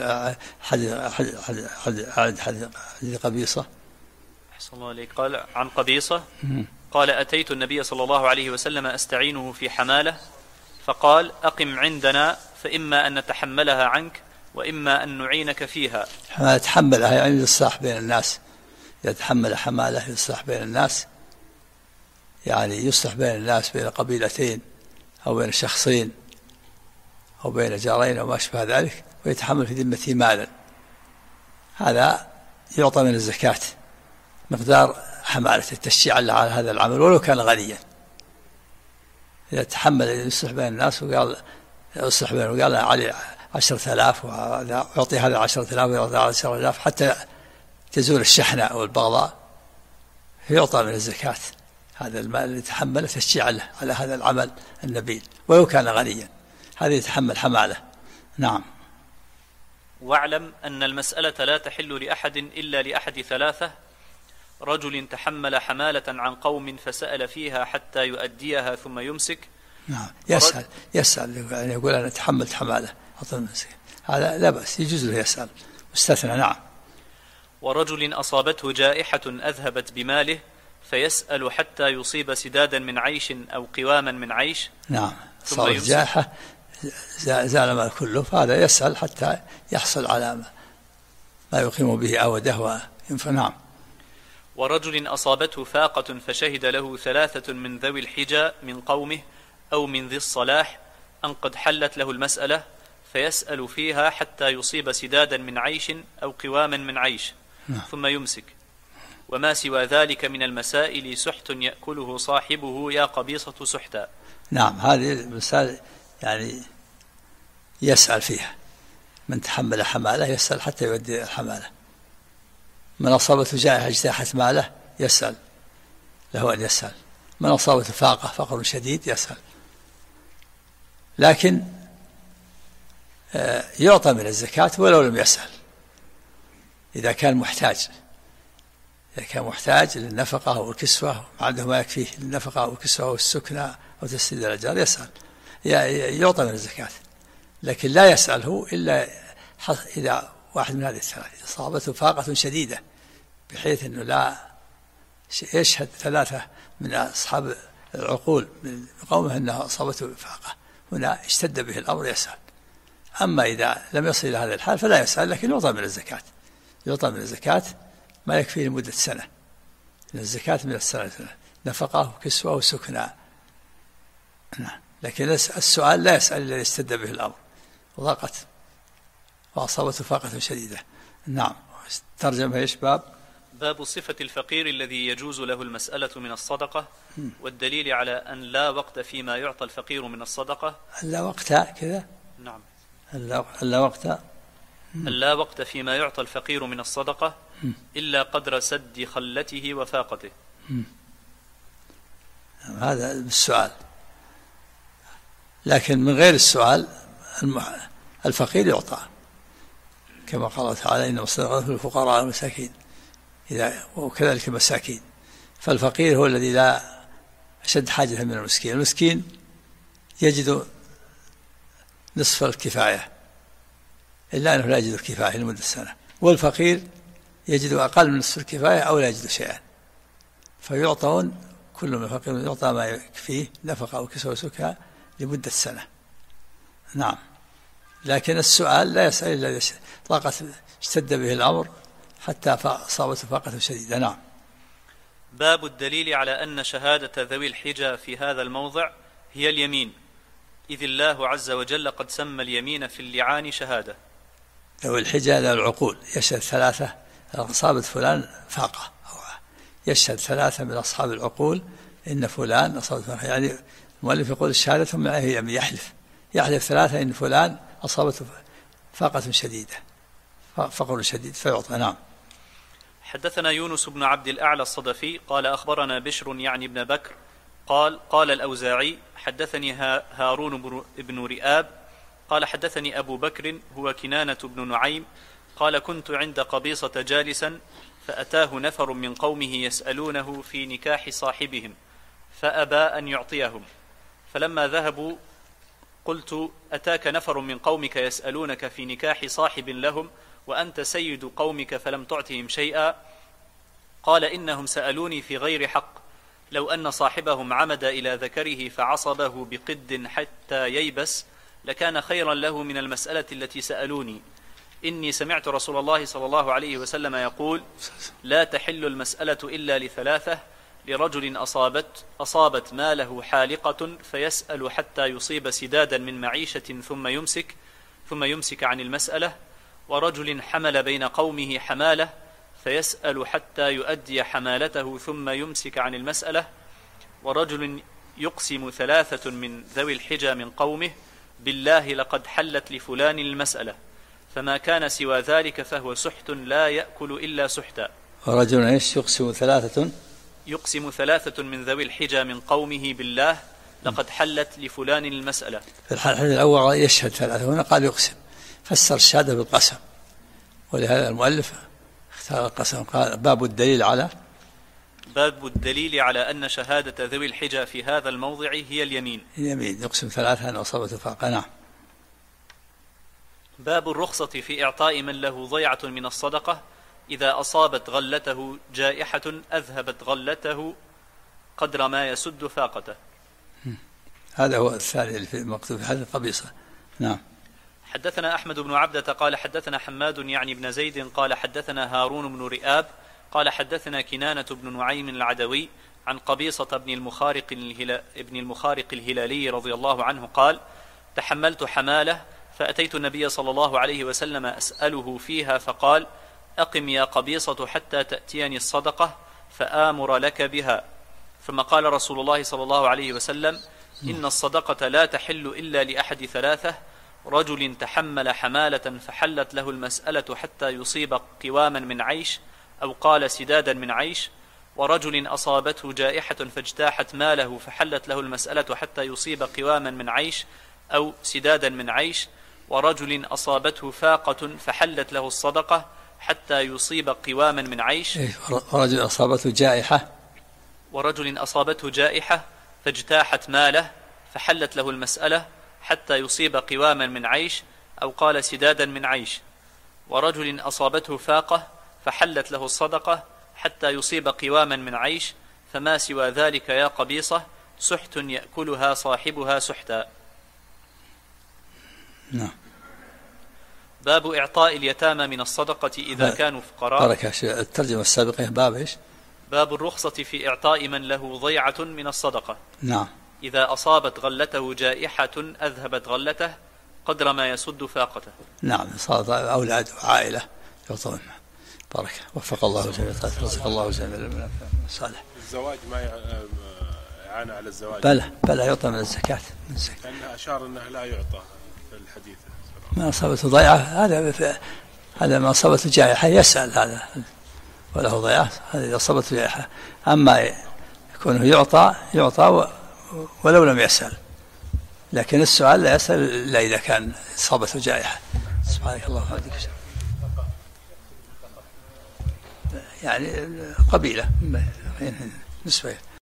حديث قبيصة. أحسن الله عليك. قال عن قبيصة قال أتيت النبي صلى الله عليه وسلم أستعينه في حمالة، فقال أقم عندنا فإما أن نتحملها عنك وإما أن نعينك فيها. حمالة تحملها يعني يصلح بين الناس، يتحمل حمالة يصلح بين الناس، يعني يصلح بين الناس بين قبيلتين أو بين شخصين أو بين جارين أو ما أشبه ذلك، ويتحمل في ذمته مالا. هذا يعطى من الزكاة مقدار حمالة التشجيع له على هذا العمل ولو كان غنيا. إذا تحمل يصلح بين الناس وقال يصلح بينه وقال علي 10,000 ويعطي هذا 10,000 ويعطي 10,000 حتى تزول الشحنة والبغضاء، يعطى من الزكاة هذا المال اللي يتحمل تشجيع له على هذا العمل النبيل ولو كان غنيا، هذا يتحمل حمالة. نعم. واعلم أن المسألة لا تحل لأحد إلا لأحد ثلاثة: رجل تحمل حمالة عن قوم فسأل فيها حتى يؤديها ثم يمسك. نعم. يسأل يعني يقول أنا تحملت حمالة هذا لا بأس، يجوز له يسأل، مستثنى. نعم. ورجل أصابته جائحة أذهبت بماله فيسأل حتى يصيب سدادا من عيش أو قواما من عيش. نعم. صارت جائحة زال مال كله، فهذا يسأل حتى يحصل على ما يقيم به أوده وينفع. نعم. ورجل أصابته فاقة فشهد له 3 من ذوي الحجى من قومه أو من ذي الصلاح أن قد حلت له المسألة، فيسأل فيها حتى يصيب سدادا من عيش أو قواما من عيش ثم يمسك. وما سوى ذلك من المسائل سحت يأكله صاحبه يا قبيصة سحتا. نعم. هذه المسائل يعني يسأل فيها، من تحمل حمالة يسأل حتى يؤدي الحمالة. من أصابته جائحة اجتاحت ماله يسأل، له أن يسأل. من أصابته فاقة فقر شديد يسأل. لكن يعطى من الزكاة ولو لم يسأل إذا كان محتاج. إذا كان محتاج للنفقة أو الكسوة ما عنده ما يكفيه للنفقة أو الكسوة أو السكنة أو تسديد الأجار يسأل، يعطى من الزكاة. لكن لا يسأله إلا إذا واحد من هذه الثلاث أصابته فاقة شديدة بحيث أنه لا يشهد 3 من أصحاب العقول من قومه أنه أصابته فاقة، هنا اشتد به الأمر يسأل. أما إذا لم يصل إلى هذا الحال فلا يسأل، لكن يعطى من الزكاة. يعطى من الزكاة ما يكفيه لمدة سنة، من الزكاة من السنة نفقة وكسوة وسكنى. لكن السؤال لا يسأل إلا اشتد به الأمر وضاقت وأصابته فاقة شديدة. نعم. ترجمة ايش؟ باب صفة الفقير الذي يجوز له المسألة من الصدقة، والدليل على أن لا وقت فيما يعطى الفقير من الصدقة. لا وقت كذا. نعم. لا وقت فيما يعطى الفقير من الصدقة إلا قدر سد خلته وفاقته. هذا السؤال. لكن من غير السؤال الفقير يعطى، كما قال الله تعالى إنما الصدقات للفقراء والمساكين، وكذلك المساكين. فالفقير هو الذي لا أشد حاجة من المسكين. المسكين يجد نصف الكفاية إلا أنه لا يجد الكفاية لمدة سنة، والفقير يجد أقل من نصف الكفاية أو لا يجد شيئا، فيعطون كل من الفقير يعطى ما يكفيه نفقة أو كسوة وسكنى لمدة سنة. نعم. لكن السؤال لا يسأل إلا إذا اشتد به الأمر حتى أصابته فاقة شديدة. نعم. باب الدليل على أن شهادة ذوي الحجى في هذا الموضع هي اليمين، إذ الله عز وجل قد سمى اليمين في اللعان شهادة. ذوي الحجى ذوي العقول يشهد ثلاثة أصابة فلان فاقة، يشهد ثلاثة من أصحاب العقول إن فلان أصابة فاقة. يعني المؤلف يقول الشهادة ثم يحلف ثلاثة إن فلان أصابته فاقة شديدة، فقر شديد فيعطى. نعم. حدثنا يونس بن عبد الأعلى الصدفي قال أخبرنا بشر يعني ابن بكر قال الأوزاعي حدثني هارون بن رئاب قال حدثني أبو بكر هو كنانة بن نعيم قال كنت عند قبيصة جالسا فأتاه نفر من قومه يسألونه في نكاح صاحبهم فأبى أن يعطيهم، فلما ذهبوا قلت أتاك نفر من قومك يسألونك في نكاح صاحب لهم وأنت سيد قومك فلم تعطهم شيئا؟ قال إنهم سألوني في غير حق، لو أن صاحبهم عمد إلى ذكره فعصبه بقد حتى ييبس لكان خيرا له من المسألة التي سألوني. إني سمعت رسول الله صلى الله عليه وسلم يقول لا تحل المسألة إلا لثلاثة: لرجل أصابت ماله حالقة فيسأل حتى يصيب سدادا من معيشة ثم يمسك عن المسألة، ورجل حمل بين قومه حمالة فيسأل حتى يؤدي حمالته ثم يمسك عن المسألة، ورجل يقسم ثلاثة من ذوي الحجى من قومه بالله لقد حلت لفلان المسألة، فما كان سوى ذلك فهو سحت لا يأكل إلا سحتا. ورجل يقسم ثلاثة من ذوي الحجى من قومه بالله لقد حلت لفلان المسألة. في الحديث الأول يشهد ثلاثة، هنا قال يقسم، فسر الشهادة بالقسم، ولهذا المؤلف اختار القسم. قال باب الدليل على أن شهادة ذوي الحجى في هذا الموضع هي اليمين يقسم ثلاثة أن أصابته فاقة. نعم. باب الرخصة في إعطاء من له ضيعة من الصدقة إذا أصابت غلته جائحة أذهبت غلته قدر ما يسد فاقته. هذا هو الثاني في المكتوب في حديث قبيصة. نعم. حدثنا أحمد بن عبدة قال حدثنا حماد يعني بن زيد قال حدثنا هارون بن رئاب قال حدثنا كنانة بن نعيم العدوي عن قبيصة ابن المخارق الهلالي رضي الله عنه قال تحملت حمالة فأتيت النبي صلى الله عليه وسلم أسأله فيها فقال أقم يا قبيصة حتى تأتيني الصدقة فآمر لك بها. ثم قال رسول الله صلى الله عليه وسلم إن الصدقة لا تحل إلا لأحد ثلاثة: رجل تحمل حمالة فحلت له المسألة حتى يصيب قواما من عيش أو قال سدادا من عيش، ورجل أصابته جائحة فاجتاحت ماله فحلت له المسألة حتى يصيب قواما من عيش أو سدادا من عيش، ورجل أصابته فاقة فحلت له الصدقة حتى يصيب قواما من عيش. ورجل أصابته جائحة فاجتاحت ماله فحلت له المسألة حتى يصيب قواما من عيش أو قال سدادا من عيش، ورجل أصابته فاقة فحلت له الصدقة حتى يصيب قواما من عيش، فما سوى ذلك يا قبيصة سحت يأكلها صاحبها سحتا. نعم. باب إعطاء اليتامى من الصدقة إذا كانوا فقراء. بركة الترجمة السابقة باب إيش؟ باب الرخصة في إعطاء من له ضيعة من الصدقة. نعم. إذا أصابت غلته جائحة أذهبت غلته قدر ما يسد فاقته. نعم. صار أولاد وعائلة يعطون. بركة. وفق الله جميعا، رزق الله جميعا صالح. الزواج ما يعانى على الزواج. بلى يعطى من الزكاة. لأنه أشار أنه لا يعطى في الحديث. ما أصابته ضيعة هذا ما أصابته جائحة يسأل هذا وله ضيعة، هذا إذا أصابته جائحة. أما يكونه يعطى ولو لم يسأل، لكن السؤال لا يسأل إلا إذا كان أصابته جائحة. سبحانك اللهم وبحمدك. يعني قبيلة نسبة